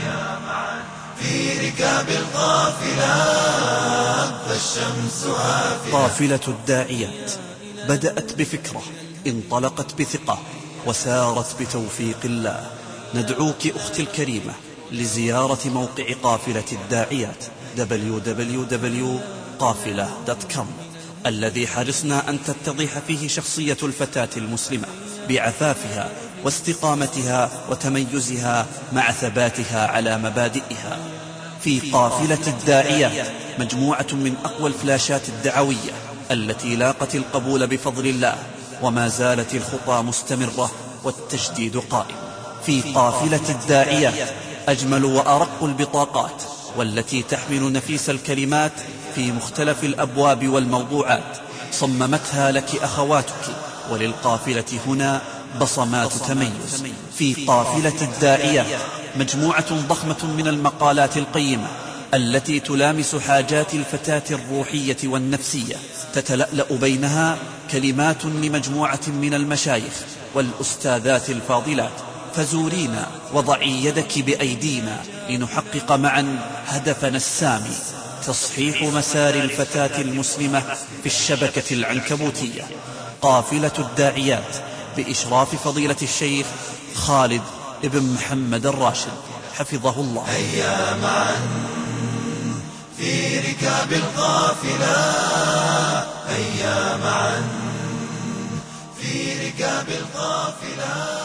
في ركاب القافلة، فالشمس هافلة. قافلة الداعيات بدأت بفكرة، انطلقت بثقة، وسارت بتوفيق الله. ندعوك أختي الكريمة لزيارة موقع قافلة الداعيات دبليو دبليو دبليو دوت قافلة دوت كوم، الذي حرصنا أن تتضح فيه شخصية الفتاة المسلمة بعفافها واستقامتها وتميزها مع ثباتها على مبادئها. في قافلة الداعيات مجموعة من أقوى الفلاشات الدعوية التي لاقت القبول بفضل الله، وما زالت الخطى مستمرة والتجديد قائم. في قافلة الداعيات أجمل وأرق البطاقات، والتي تحمل نفيس الكلمات في مختلف الأبواب والموضوعات، صممتها لك أخواتك، وللقافلة هنا بصمات تميز. في قافلة الداعيات مجموعة ضخمة من المقالات القيمة التي تلامس حاجات الفتاة الروحية والنفسية، تتلألأ بينها كلمات لمجموعة من المشايخ والأستاذات الفاضلات. فزورينا وضعي يدك بأيدينا لنحقق معا هدفنا السامي، تصحيح مسار الفتاة المسلمة في الشبكة العنكبوتية. قافلة الداعيات بإشراف فضيلة الشيخ خالد ابن محمد الراشد حفظه الله. هيا معا في ركاب القافلة، هيا معا في ركاب القافلة.